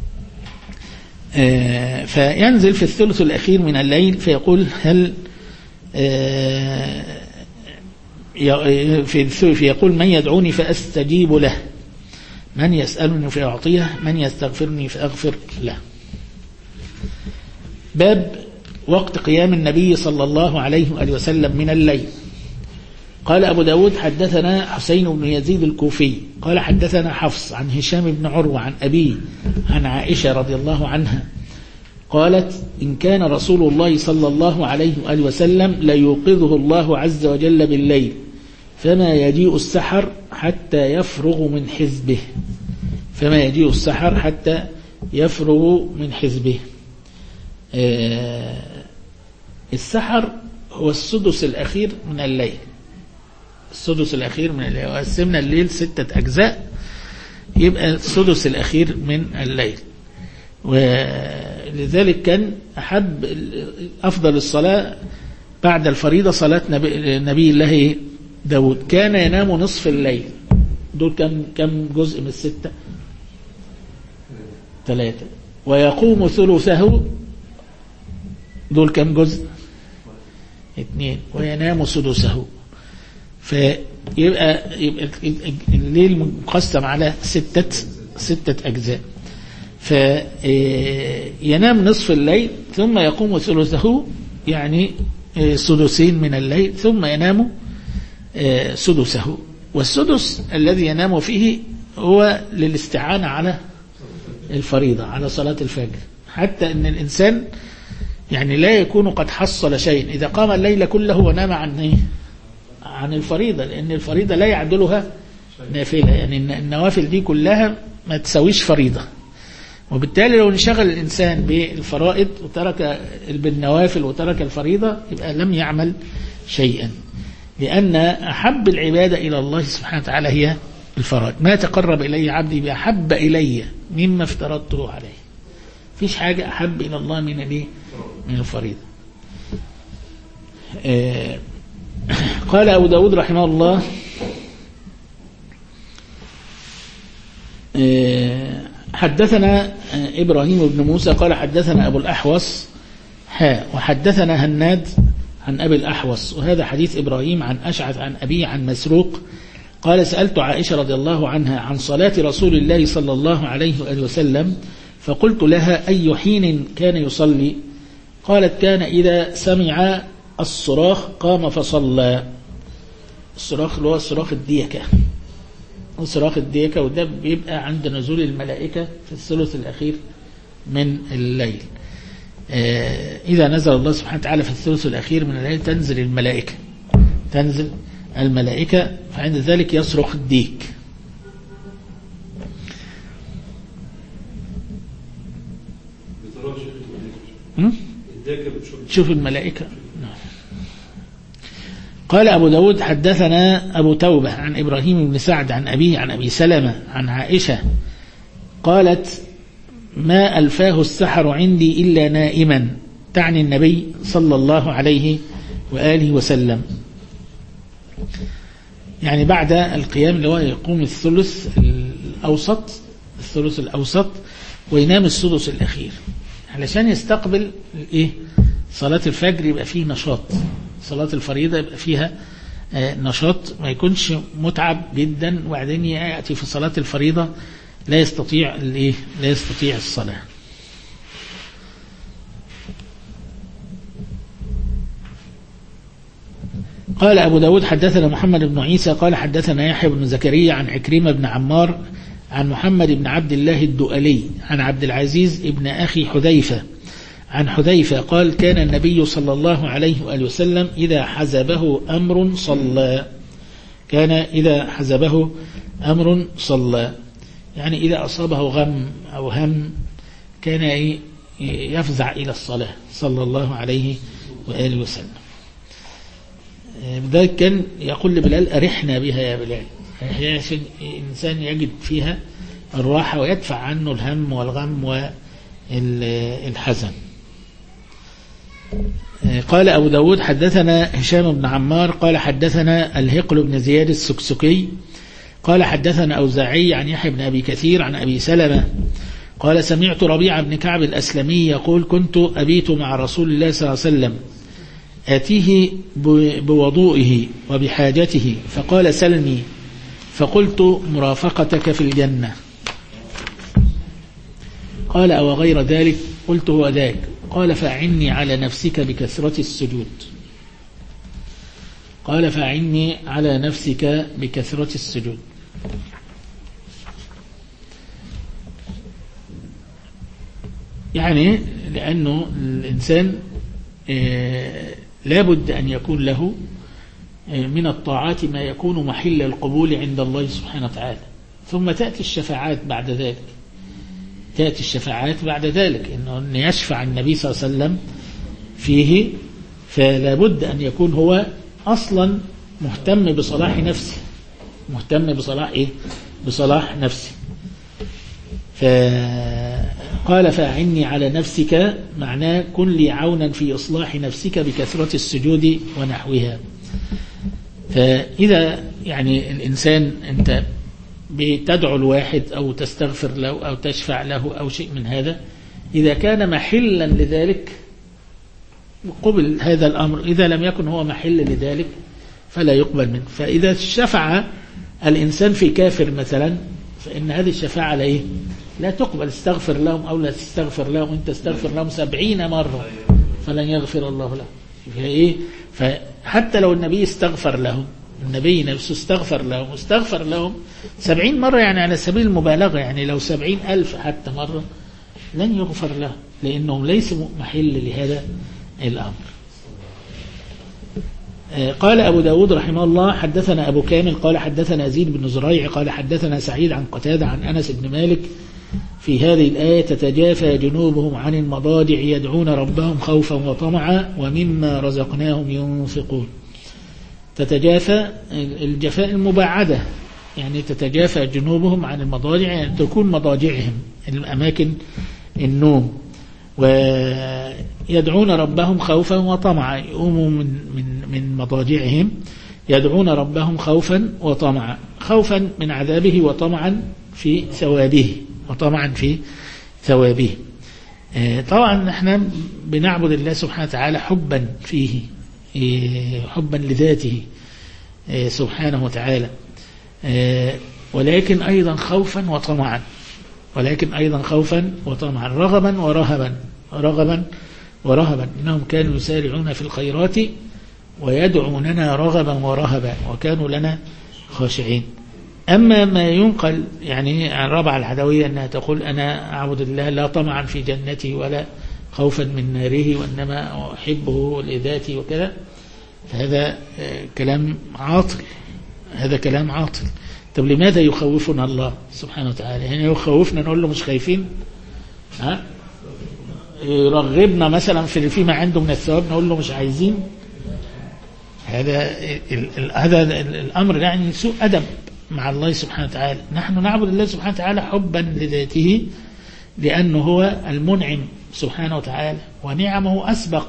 فينزل في الثلث الأخير من الليل فيقول هل فيقول من يدعوني فأستجيب له، من يسألني فأعطيه، من يستغفرني فأغفر له. باب وقت قيام النبي صلى الله عليه وآله وسلم من الليل. قال أبو داود حدثنا حسين بن يزيد الكوفي قال حدثنا حفص عن هشام بن عروة عن أبيه عن عائشة رضي الله عنها قالت إن كان رسول الله صلى الله عليه وآله وسلم ليوقظه الله عز وجل بالليل فما يجيء السحر حتى يفرغ من حزبه، فما يجيء السحر حتى يفرغ من حزبه. السحر هو السدس الأخير من الليل، السدس الأخير من الليل، وقسمنا الليل 6 أجزاء، يبقى السدس الأخير من الليل. ولذلك كان أحب أفضل الصلاة بعد الفريضة صلاة نبي الله داود، كان ينام نصف الليل. دول كم جزء من 6؟ 3. ويقوم ثلثه، دول كم جزء؟ 2. وينام سدسه. فيبقى الليل مقسم على 6 أجزاء. فينام نصف الليل ثم يقوم ثلثه، يعني سدسين من الليل، ثم ينام سدسه. والسدس الذي ينام فيه هو للاستعانة على الفريضة، على صلاة الفجر، حتى أن الإنسان يعني لا يكون قد حصل شيء إذا قام الليل كله ونام عن الفريضة، لأن الفريضة لا يعدلها نافلة، يعني النوافل دي كلها ما تسويش فريضة. وبالتالي لو انشغل الإنسان بالفرائض وترك بالنوافل وترك الفريضة يبقى لم يعمل شيئا، لأن أحب العبادة إلى الله سبحانه وتعالى هي الفرائض. ما تقرب إلي عبدي بأحب إلي مما افترضته عليه. فيش حاجة أحب إلى الله من الفريضة. قال أبو داود رحمه الله حدثنا إبراهيم بن موسى قال حدثنا أبو الأحوص وحدثنا هناد عن أبي الأحوص. وهذا حديث إبراهيم عن أشعث عن أبي عن مسروق قال سألت عائشة رضي الله عنها عن صلاة رسول الله صلى الله عليه وآله وسلم فقلت لها أي حين كان يصلي؟ قالت كان إذا سمع الصراخ قام فصلى. الصراخ اللي هو صراخ الديكة، صراخ الديكة، وده بيبقى عند نزول الملائكة في الثلث الأخير من الليل. إذا نزل الله سبحانه وتعالى في الثلث الأخير من الليل تنزل الملائكة، فعند ذلك يصرخ الديك. تشوف الملائكة. قال أبو داود حدثنا أبو توبة عن إبراهيم بن سعد عن أبيه عن أبي سلمة عن عائشة قالت ما ألفاه السحر عندي إلا نائما، تعني النبي صلى الله عليه وآله وسلم، يعني بعد القيام اللي هو يقوم الثلث الأوسط وينام السدس الأخير علشان يستقبل صلاة الفجر، يبقى فيه نشاط، صلاة الفريضة يبقى فيها نشاط، ما يكونش متعب جدا وبعدين يأتي في صلاة الفريضة لا يستطيع الصلاة. قال أبو داود حدثنا محمد بن عيسى قال حدثنا يحيى بن زكريا عن عكرمة بن عمار عن محمد بن عبد الله الدؤلي عن عبد العزيز ابن أخي حذيفة عن حذيفة قال كان النبي صلى الله عليه وآله وسلم إذا حزبه أمر صلى، كان إذا حزبه أمر صلى، يعني إذا أصابه غم أو هم كان يفزع إلى الصلاة صلى الله عليه وآله وسلم. ذلك كان يقول لبلال أرحنا بها يا بلال، عشان الإنسان يجد فيها الراحة ويدفع عنه الهم والغم والحزن. قال أبو داود حدثنا هشام بن عمار قال حدثنا الهقل بن زياد السكسكي قال حدثنا أوزاعي عن يحيى بن أبي كثير عن أبي سلمة قال سمعت ربيع بن كعب الأسلمي يقول كنت أبيت مع رسول الله صلى الله عليه وسلم آتيه بوضوئه وبحاجته فقال سلني، فقلت مرافقتك في الجنة. قال أو غير ذلك؟ قلت هو ذاك. قال فأعني على نفسك بكثرة السجود. قال فأعني على نفسك بكثرة السجود. يعني لأنه الإنسان لابد أن يكون له من الطاعات ما يكون محل القبول عند الله سبحانه وتعالى، ثم تأتي الشفاعات بعد ذلك، إنه يشفع النبي صلى الله عليه وسلم فيه، فلا بد أن يكون هو أصلا مهتم بصلاح نفسه، بصلاح نفسه. فقال فأعني على نفسك معناه كن لي عونا في إصلاح نفسك بكثرة السجود ونحوها. فإذا يعني الإنسان أنت بتدعو الواحد أو تستغفر له أو تشفع له أو شيء من هذا، إذا كان محلا لذلك قبل هذا الأمر، إذا لم يكن هو محل لذلك فلا يقبل منه. فإذا شفع الإنسان في كافر مثلا فإن هذه الشفاعة لا تقبل، استغفر لهم أو لا تستغفر لهم، أنت استغفر لهم 70 مرة فلن يغفر الله لهم. فحتى لو النبي استغفر لهم، النبي نفسه استغفر لهم 70 مرة، يعني على سبيل المبالغة، يعني لو 70,000 حتى مرة لن يغفر له، لأنهم ليسوا محل لهذا الأمر. قال أبو داود رحمه الله حدثنا أبو كامل قال حدثنا زيد بن زريع قال حدثنا سعيد عن قتادة عن أنس بن مالك في هذه الآية تتجافى جنوبهم عن المضاجع يدعون ربهم خوفا وطمعا ومما رزقناهم ينفقون. تتجافى الجفاء المباعدة، يعني تتجافى جنوبهم عن المضاجع، يعني تكون مضاجعهم الأماكن النوم، ويدعون ربهم خوفا وطمعا، يقوموا من مضاجعهم يدعون ربهم خوفا وطمعا، خوفا من عذابه وطمعا في ثوابه. طبعا احنا بنعبد الله سبحانه وتعالى حبا فيه، حبا لذاته سبحانه وتعالى، ولكن أيضا خوفا وطمعا، رغبا ورهبا إنهم كانوا يسارعون في الخيرات ويدعوننا رغبا ورهبا وكانوا لنا خاشعين. أما ما ينقل يعني عن ربع العدوية أنها تقول أنا أعبد الله لا طمعا في جنتي ولا خوفا من ناره وإنما أحبه لذاتي وكذا، فهذا كلام عاطل. طب لماذا يخوفنا الله سبحانه وتعالى؟ يعني يخوفنا نقول له مش خايفين؟ يرغبنا مثلا فيما عنده من الثواب نقول له مش عايزين. هذا الأمر يعني سوء أدب مع الله سبحانه وتعالى. نحن نعبد الله سبحانه وتعالى حبا لذاته لأنه هو المنعم سبحانه وتعالى ونعمه أسبق.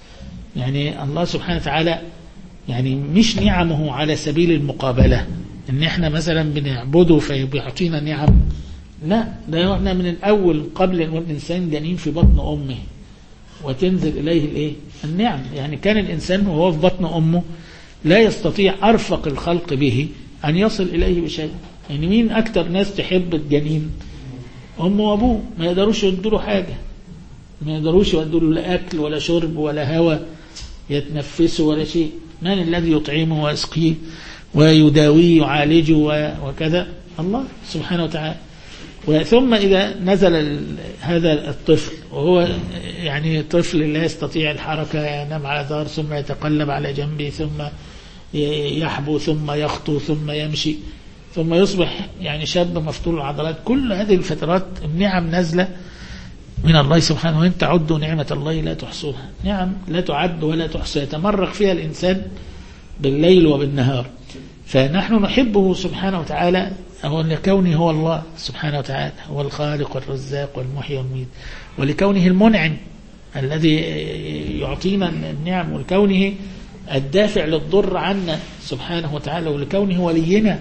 يعني الله سبحانه وتعالى يعني مش نعمه على سبيل المقابلة ان احنا مثلا بنعبده فبيعطينا نعم، لا، ده احنا من الأول قبل الإنسان جنين في بطن أمه وتنزل إليه النعم. يعني كان الإنسان وهو في بطن أمه لا يستطيع أرفق الخلق به أن يصل إليه بشيء. يعني مين أكتر ناس تحب الجنين؟ أمه وأبوه. ما يقدروش يدوا له حاجة، ما يقدروش يدوا له لا أكل ولا شرب ولا هواء يتنفسه ولا شيء. من الذي يطعمه ويسقيه ويداويه يعالجه وكذا؟ الله سبحانه وتعالى. ثم إذا نزل هذا الطفل وهو يعني طفل لا يستطيع الحركة، ينام على ظهر ثم يتقلب على جنبه ثم يحبو ثم يخطو ثم يمشي ثم يصبح يعني شاب مفتول العضلات. كل هذه الفترات النعم نازلة من الله سبحانه، وإن تعدوا نعمة الله لا تحصوها. نعم لا تعد ولا تحصى، يتمرق فيها الإنسان بالليل وبالنهار. فنحن نحبه سبحانه وتعالى لكونه هو الله سبحانه وتعالى، هو الخالق والرزاق والمحيي والميت، ولكونه المنعم الذي يعطينا النعم، ولكونه الدافع للضر عنا سبحانه وتعالى، ولكونه ولينا،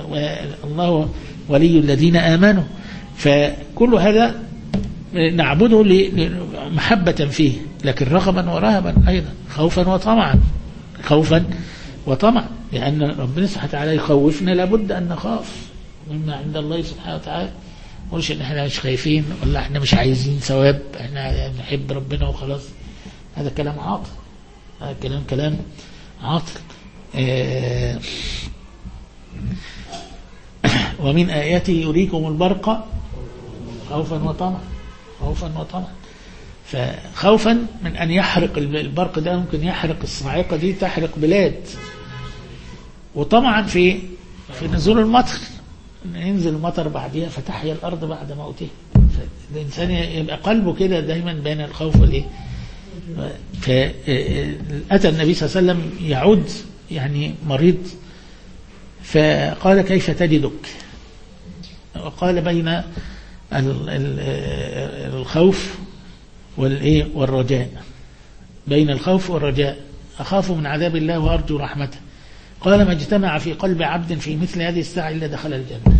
والله ولي الذين آمنوا. فكل هذا نعبده محبة فيه، لكن رغبا ورهبا أيضا، خوفا وطمعا، خوفا وطمعا، لأن ربنا سبحانه وتعالى يخوفنا لابد أن نخاف مما عند الله سبحانه وتعالى. مش إن احنا مش خايفين ولا احنا مش عايزين ثواب، احنا نحب ربنا وخلاص. هذا كلام عاطل، هذا كلام عاطل. ومن آياته يريكم البرق خوفا وطمعا، خوفا وطمعا. فخوفا من أن يحرق البرق ده، ممكن يحرق الصاعقة دي تحرق بلاد، وطمعا في نزول المطر، ينزل المطر بعدها فتحيا الأرض بعد موتها. فالإنسان يبقى قلبه كده دايما بين الخوف والإيه. فأتى النبي صلى الله عليه وسلم يعود يعني مريض، فقال كيف تجدك؟ وقال بين الخوف والرجاء، بين الخوف والرجاء، أخاف من عذاب الله وأرجو رحمته. قال ما اجتمع في قلب عبد في مثل هذه الساعة إلا دخل الجنة.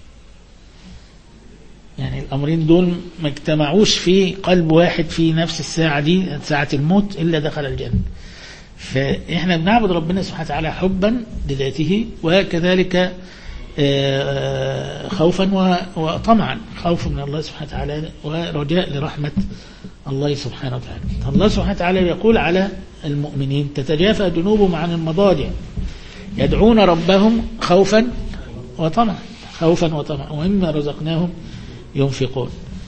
يعني الأمرين دول ما اجتمعوش في قلب واحد في نفس الساعة دي، ساعة الموت، إلا دخل الجنة. فإحنا بنعبد ربنا سبحانه وتعالى حبا لذاته، وكذلك خوفا وطمعا، خوف من الله سبحانه وتعالى ورجاء لرحمة الله سبحانه وتعالى. الله سبحانه وتعالى يقول على المؤمنين تتجافى جنوبهم عن المضاجع يدعون ربهم خوفا وطمعا، خوفا وطمعا، ومما رزقناهم ينفقون.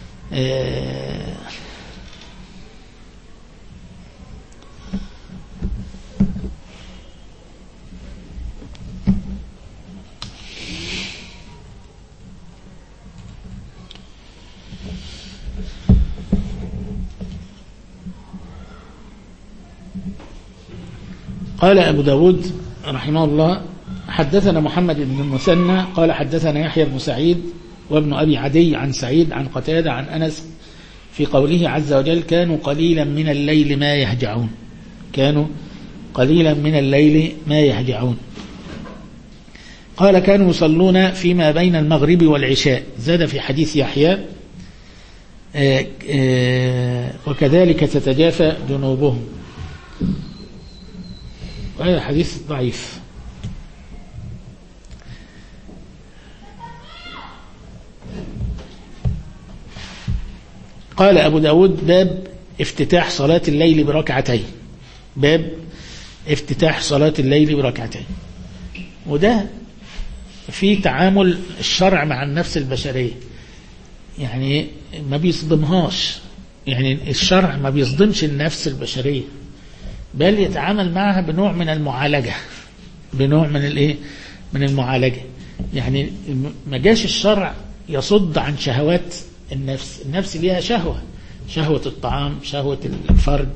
قال أبو داود رحمه الله حدثنا محمد بن المثنى قال حدثنا يحيى بن سعيد وابن أبي عدي عن سعيد عن قتادة عن أنس في قوله عز وجل كانوا قليلا من الليل ما يهجعون، كانوا قليلا من الليل ما يهجعون. قال كانوا يصلون فيما بين المغرب والعشاء، زاد في حديث يحيى وكذلك تتجافى جنوبهم، وهذا حديث ضعيف. قال أبو داود باب افتتاح صلاة الليل بركعتين، باب افتتاح صلاة الليل بركعتين. وده في تعامل الشرع مع النفس البشرية، يعني ما بيصدمهاش، يعني الشرع ما بيصدمش النفس البشرية، بل يتعامل معها بنوع من المعالجة، بنوع من الايه، من المعالجة. يعني ما جاش الشرع يصد عن شهوات النفس، النفس ليها شهوة شهوة الطعام، شهوة الفرج،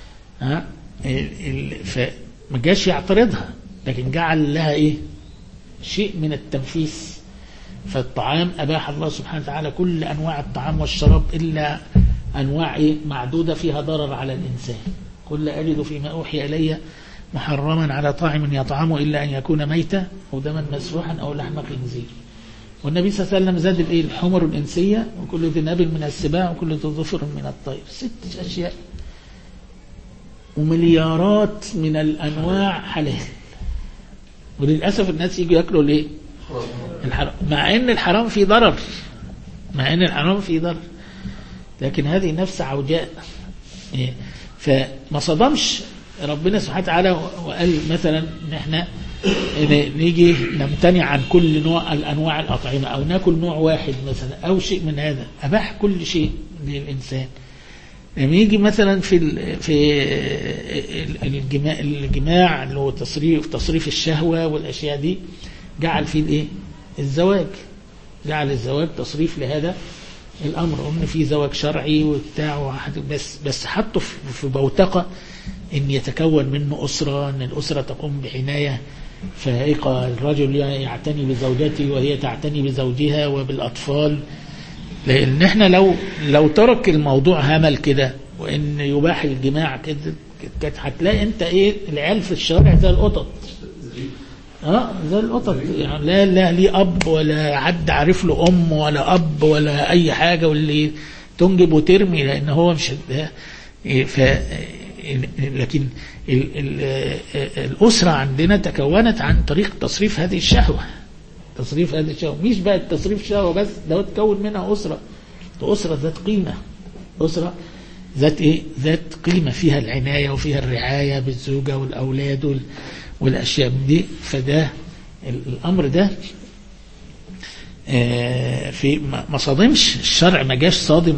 فما جاش يعترضها، لكن جعل لها ايه؟ شيء من التنفيس. فالطعام أباح الله سبحانه وتعالى كل أنواع الطعام والشراب إلا أنواع معدودة فيها ضرر على الإنسان. كل أجد فيما أوحي إلي محرما على طاعم يطعمه إلا أن يكون ميتا أو دما مسفوحا أو لحم خنزير. والنبي صلى الله عليه وسلم زاد الإيه؟ الحمر الإنسية وكل ذي ناب من السباع وكل ذي ظفر من الطير. 6 أشياء ومليارات من الأنواع حلال. وللأسف الناس يجوا يأكلوا ليه؟ الحرام، مع ان الحرام فيه ضرر، لكن هذه نفس عوجاء. فما صدمش ربنا سبحانه وتعالى وقال مثلا ان احنا نيجي نمتنع عن كل نوع الانواع الاطعمه او ناكل نوع واحد مثلا او شيء من هذا. اباح كل شيء للانسان. لما يجي مثلا في الجماع اللي هو تصريف الشهوه والاشياء دي، جعل فيه الايه؟ الزواج. جعل الزواج تصريف لهذا الامر. قلنا في زواج شرعي وبتاع، بس حطه في بوتقه ان يتكون منه اسره، ان الاسره تقوم بعنايه فائقه، الرجل يعتني بزوجته وهي تعتني بزوجها وبالاطفال. لان احنا لو ترك الموضوع همل كده وان يباح الجماع كده، كانت هتلاقي انت ايه؟ العيال في الشارع زي القطط. زي القطط، يعني لا ليه اب ولا حد عارف له ام ولا اب ولا اي حاجه، واللي تنجب وترمي لان هو مش لكن الاسره عندنا تكونت عن طريق تصريف هذه الشهوه. مش بقى تصريف شهوه بس، ده تكون منها اسره ذات قيمه، اسره ذات ايه؟ ذات قيمه، فيها العنايه وفيها الرعايه بالزوجه والاولاد والاشياء دي. فده الامر ده في ما صادمش الشرع، ما جاش صادم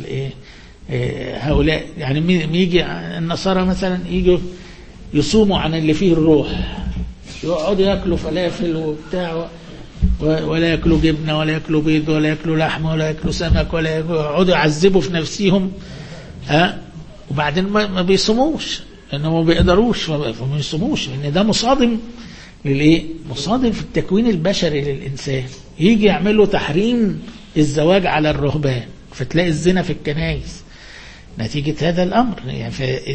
هؤلاء. يعني يجي النصارى مثلا يجوا يصوموا عن اللي فيه الروح، يقعدوا ياكلوا فلافل وبتاع، ولا ياكلوا جبنه ولا ياكلوا بيض ولا ياكلوا لحمه ولا ياكلوا سمك، ولا يقعدوا يعذبوا في نفسهم. وبعدين ما بيصوموش لأنه ما بيقدروش، فما يصوموش، لأن ده مصادم للإيه؟ مصادم في التكوين البشري للإنسان. يجي يعملوا تحريم الزواج على الرهبان، فتلاقي الزنا في الكنائس نتيجة هذا الأمر. يعني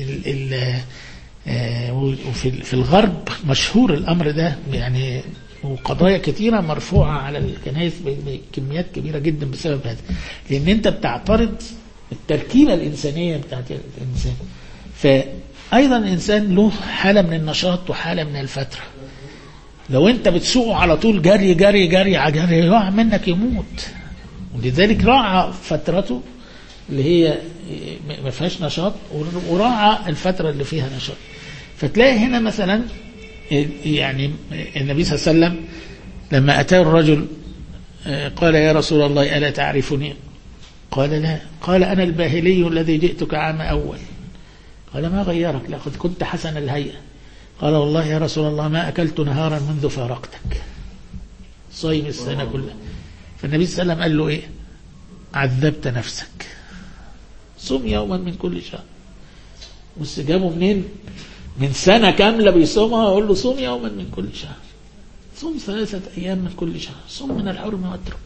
في الغرب مشهور الأمر ده، يعني وقضايا كثيرة مرفوعة على الكنائس بكميات كبيرة جدا بسبب هذا، لأن أنت بتعترض التركيبة الإنسانية بتاعت الإنسان. فأيضا الإنسان له حالة من النشاط وحالة من الفترة. لو أنت بتسوقه على طول جري جري جري جري، يقع منك يموت. ولذلك راعى فترته اللي هي ما فيهاش نشاط، وراعى الفترة اللي فيها نشاط. فتلاقي هنا مثلا يعني النبي صلى الله عليه وسلم لما أتاه الرجل قال: يا رسول الله ألا تعرفني؟ قال: لا. قال: أنا الباهلي الذي جئتك عام أول. قال: ما غيرك؟ لقد كنت حسن الهيئة. قال: والله يا رسول الله ما أكلت نهارا منذ فارقتك، صيم السنة كلها. فالنبي صلى الله عليه وسلم قال له إيه؟ عذبت نفسك، صم يوما من كل شهر. واستجابه منين؟ من سنة كاملة بيصومها، أقول له صوم يوما من كل شهر، صوم 3 أيام من كل شهر، صوم من الحرم واترك.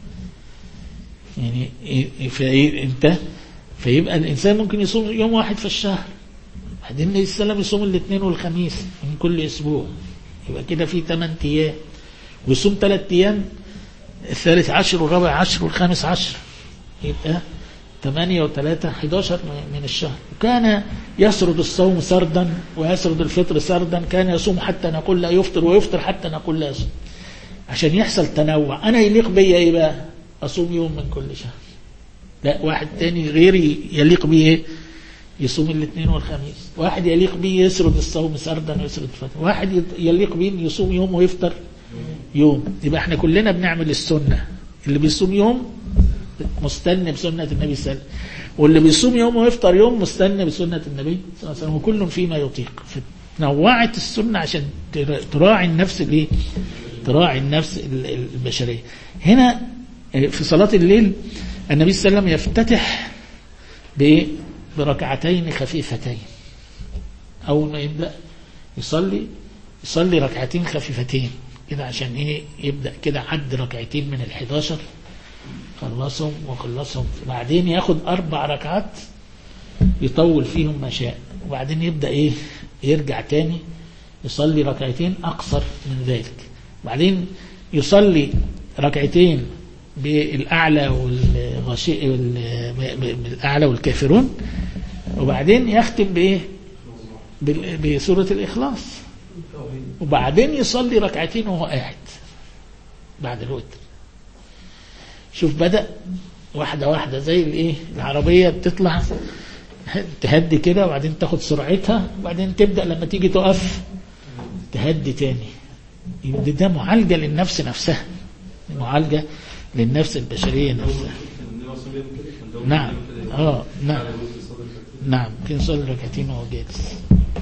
يعني فيبقى الإنسان ممكن يصوم يوم واحد في الشهر، بعدين النبي صلى الله عليه وسلم يصوم الاثنين والخميس من كل أسبوع، يبقى كده في 8 أيام، ويصوم 3 أيام، الثالث 10 والرابع 10 والخامس 10، يبقى 8 و3 11 من الشهر. وكان يسرد الصوم سردا ويسرد الفطر سردا، كان يصوم حتى نقول لا يفطر، ويفطر حتى نقول لا يصوم، عشان يحصل تنوع. أنا يليق بي إيه بقى؟ أصوم يوم من كل شهر. لا، واحد تاني غيري يليق بي إيه؟ يصوم الاثنين والخميس. واحد يليق بي يسرد الصوم سردا ويسرد الفطر. واحد يليق بي يصوم يوم ويفطر يوم. يبقى احنا كلنا بنعمل السنة. اللي بيصوم يوم مستنى بسنة النبي صلى الله عليه وسلم، واللي بيصوم يوم ويفطر يوم مستنى بسنة النبي صلى الله عليه وسلم، وكل فيما يطيق. فنوعت السنة عشان تراعي النفس الايه؟ تراعي النفس البشرية. هنا في صلاة الليل النبي صلى الله عليه وسلم يفتتح بركعتين خفيفتين. أول ما يبدأ يصلي ركعتين خفيفتين كده، عشان إيه؟ يبدأ كده عد ركعتين من 11 خلصهم وخلصهم، بعدين ياخد 4 ركعات يطول فيهم ما شاء، وبعدين يبدأ إيه؟ يرجع تاني يصلي ركعتين أقصر من ذلك، بعدين يصلي ركعتين بالأعلى والغشي بالأعلى والكافرون، وبعدين يختم بإيه؟ بسورة الإخلاص، وبعدين يصلي ركعتين وهو قاعد بعد الوتر. شوف بدأ واحدة واحدة زي الإيه؟ العربية بتطلع تهدي كده وبعدين تاخد سرعتها وبعدين تبدأ لما تيجي تقف تهدي تاني. ده معالجة للنفس نفسها، معالجة للنفس البشرية نفسها. نعم نعم نعم كان صلي ركعتين وهو جالس.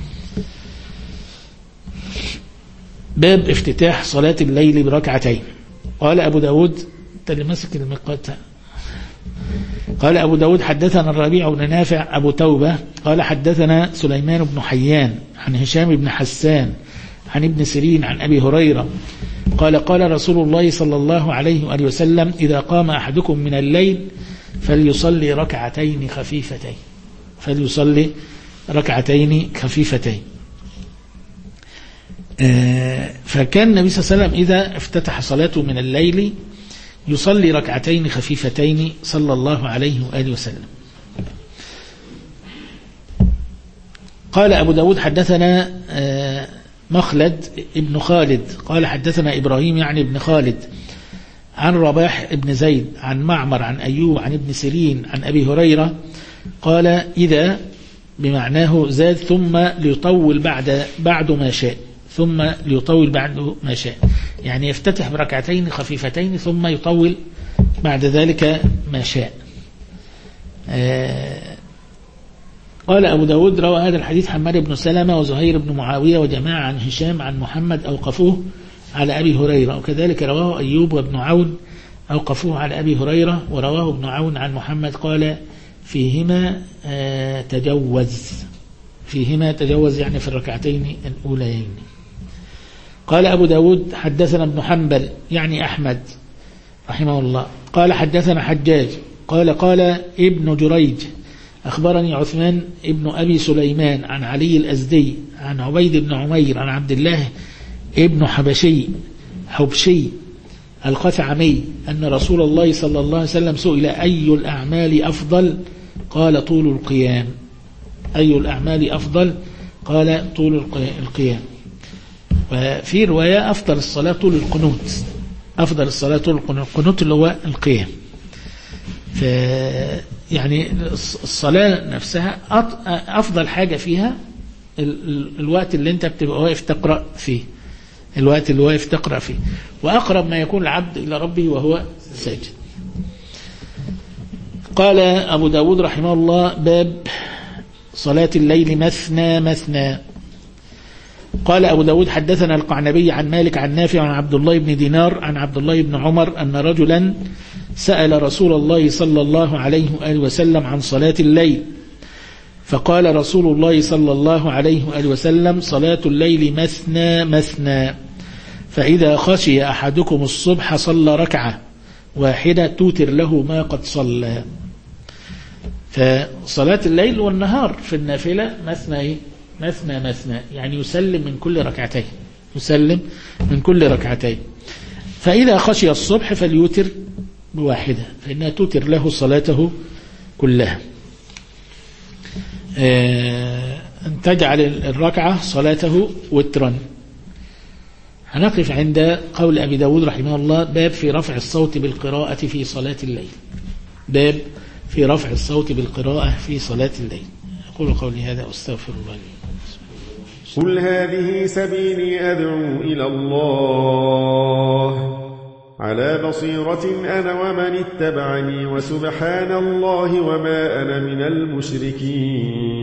باب افتتاح صلاة الليل بركعتين. قال أبو داود، انت اللي ماسك المقاط. قال أبو داود حدثنا الربيع بن نافع أبو توبة قال حدثنا سليمان بن حيان عن هشام بن حسان عن ابن سيرين عن أبي هريرة قال قال رسول الله صلى الله عليه وآله وسلم إذا قام أحدكم من الليل فليصلي ركعتين خفيفتين، فليصلي ركعتين خفيفتين. فكان النبي صلى الله عليه وسلم إذا افتتح صلاته من الليل يصلي ركعتين خفيفتين صلى الله عليه وآله وسلم. قال أبو داود حدثنا مخلد ابن خالد قال حدثنا إبراهيم يعني ابن خالد عن رباح ابن زيد عن معمر عن أيوب عن ابن سيرين عن أبي هريرة قال إذا بمعناه زاد ثم ليطول بعد ما شاء، ثم ليطول بعد ما شاء، يعني يفتتح بركعتين خفيفتين ثم يطول بعد ذلك ما شاء. قال أبو داود روى هذا الحديث حماد بن سلمة وزهير بن معاوية وجماعة عن هشام عن محمد أوقفوه على أبي هريرة، وكذلك رواه أيوب وابن عون أوقفوه على أبي هريرة، ورواه ابن عون عن محمد قال فيهما تجوز يعني في الركعتين الأوليين. قال أبو داود حدثنا ابن حنبل يعني أحمد رحمه الله قال حدثنا حجاج قال ابن جريج أخبرني عثمان ابن أبي سليمان عن علي الأزدي عن عبيد بن عمير عن عبد الله ابن حبشي الخثعمي أن رسول الله صلى الله عليه وسلم سئل أي الأعمال أفضل؟ قال طول القيام. أي الأعمال أفضل؟ قال طول القيام. وفي رواية أفضل الصلاة طول القنوت، أفضل الصلاة طول القنوت اللي هو القيام. يعني الصلاة نفسها أفضل حاجة فيها الوقت اللي أنت بتبقى واقف تقرأ فيه، الوقت اللي واقف تقرأ فيه، وأقرب ما يكون العبد إلى ربه وهو ساجد. قال أبو داود رحمه الله باب صلاة الليل مثنى. قال أبو داود حدثنا القعنبي عن مالك عن نافع عن عبد الله بن دينار عن عبد الله بن عمر أن رجلا سأل رسول الله صلى الله عليه وآله وسلم عن صلاة الليل، فقال رسول الله صلى الله عليه وآله وسلم صلاة الليل مثنى، فإذا خشي أحدكم الصبح صلى ركعة واحدة توتر له ما قد صلى. فصلاة الليل والنهار في النافلة مثنى يعني يسلم من كل ركعتين، فإذا خشي الصبح فليوتر بواحدة فإنها توتر له صلاته كلها. أن تجعل الركعة صلاته وترا. هنقف عند قول أبي داود رحمه الله باب في رفع الصوت بالقراءة في صلاة الليل. باب في رفع الصوت بالقراءة في صلاة الليل. أقول قولي هذا أستغفر الله لي. قل هذه سبيلي أدعو إلى الله على بصيرة أنا ومن اتبعني وسبحان الله وما أنا من المشركين.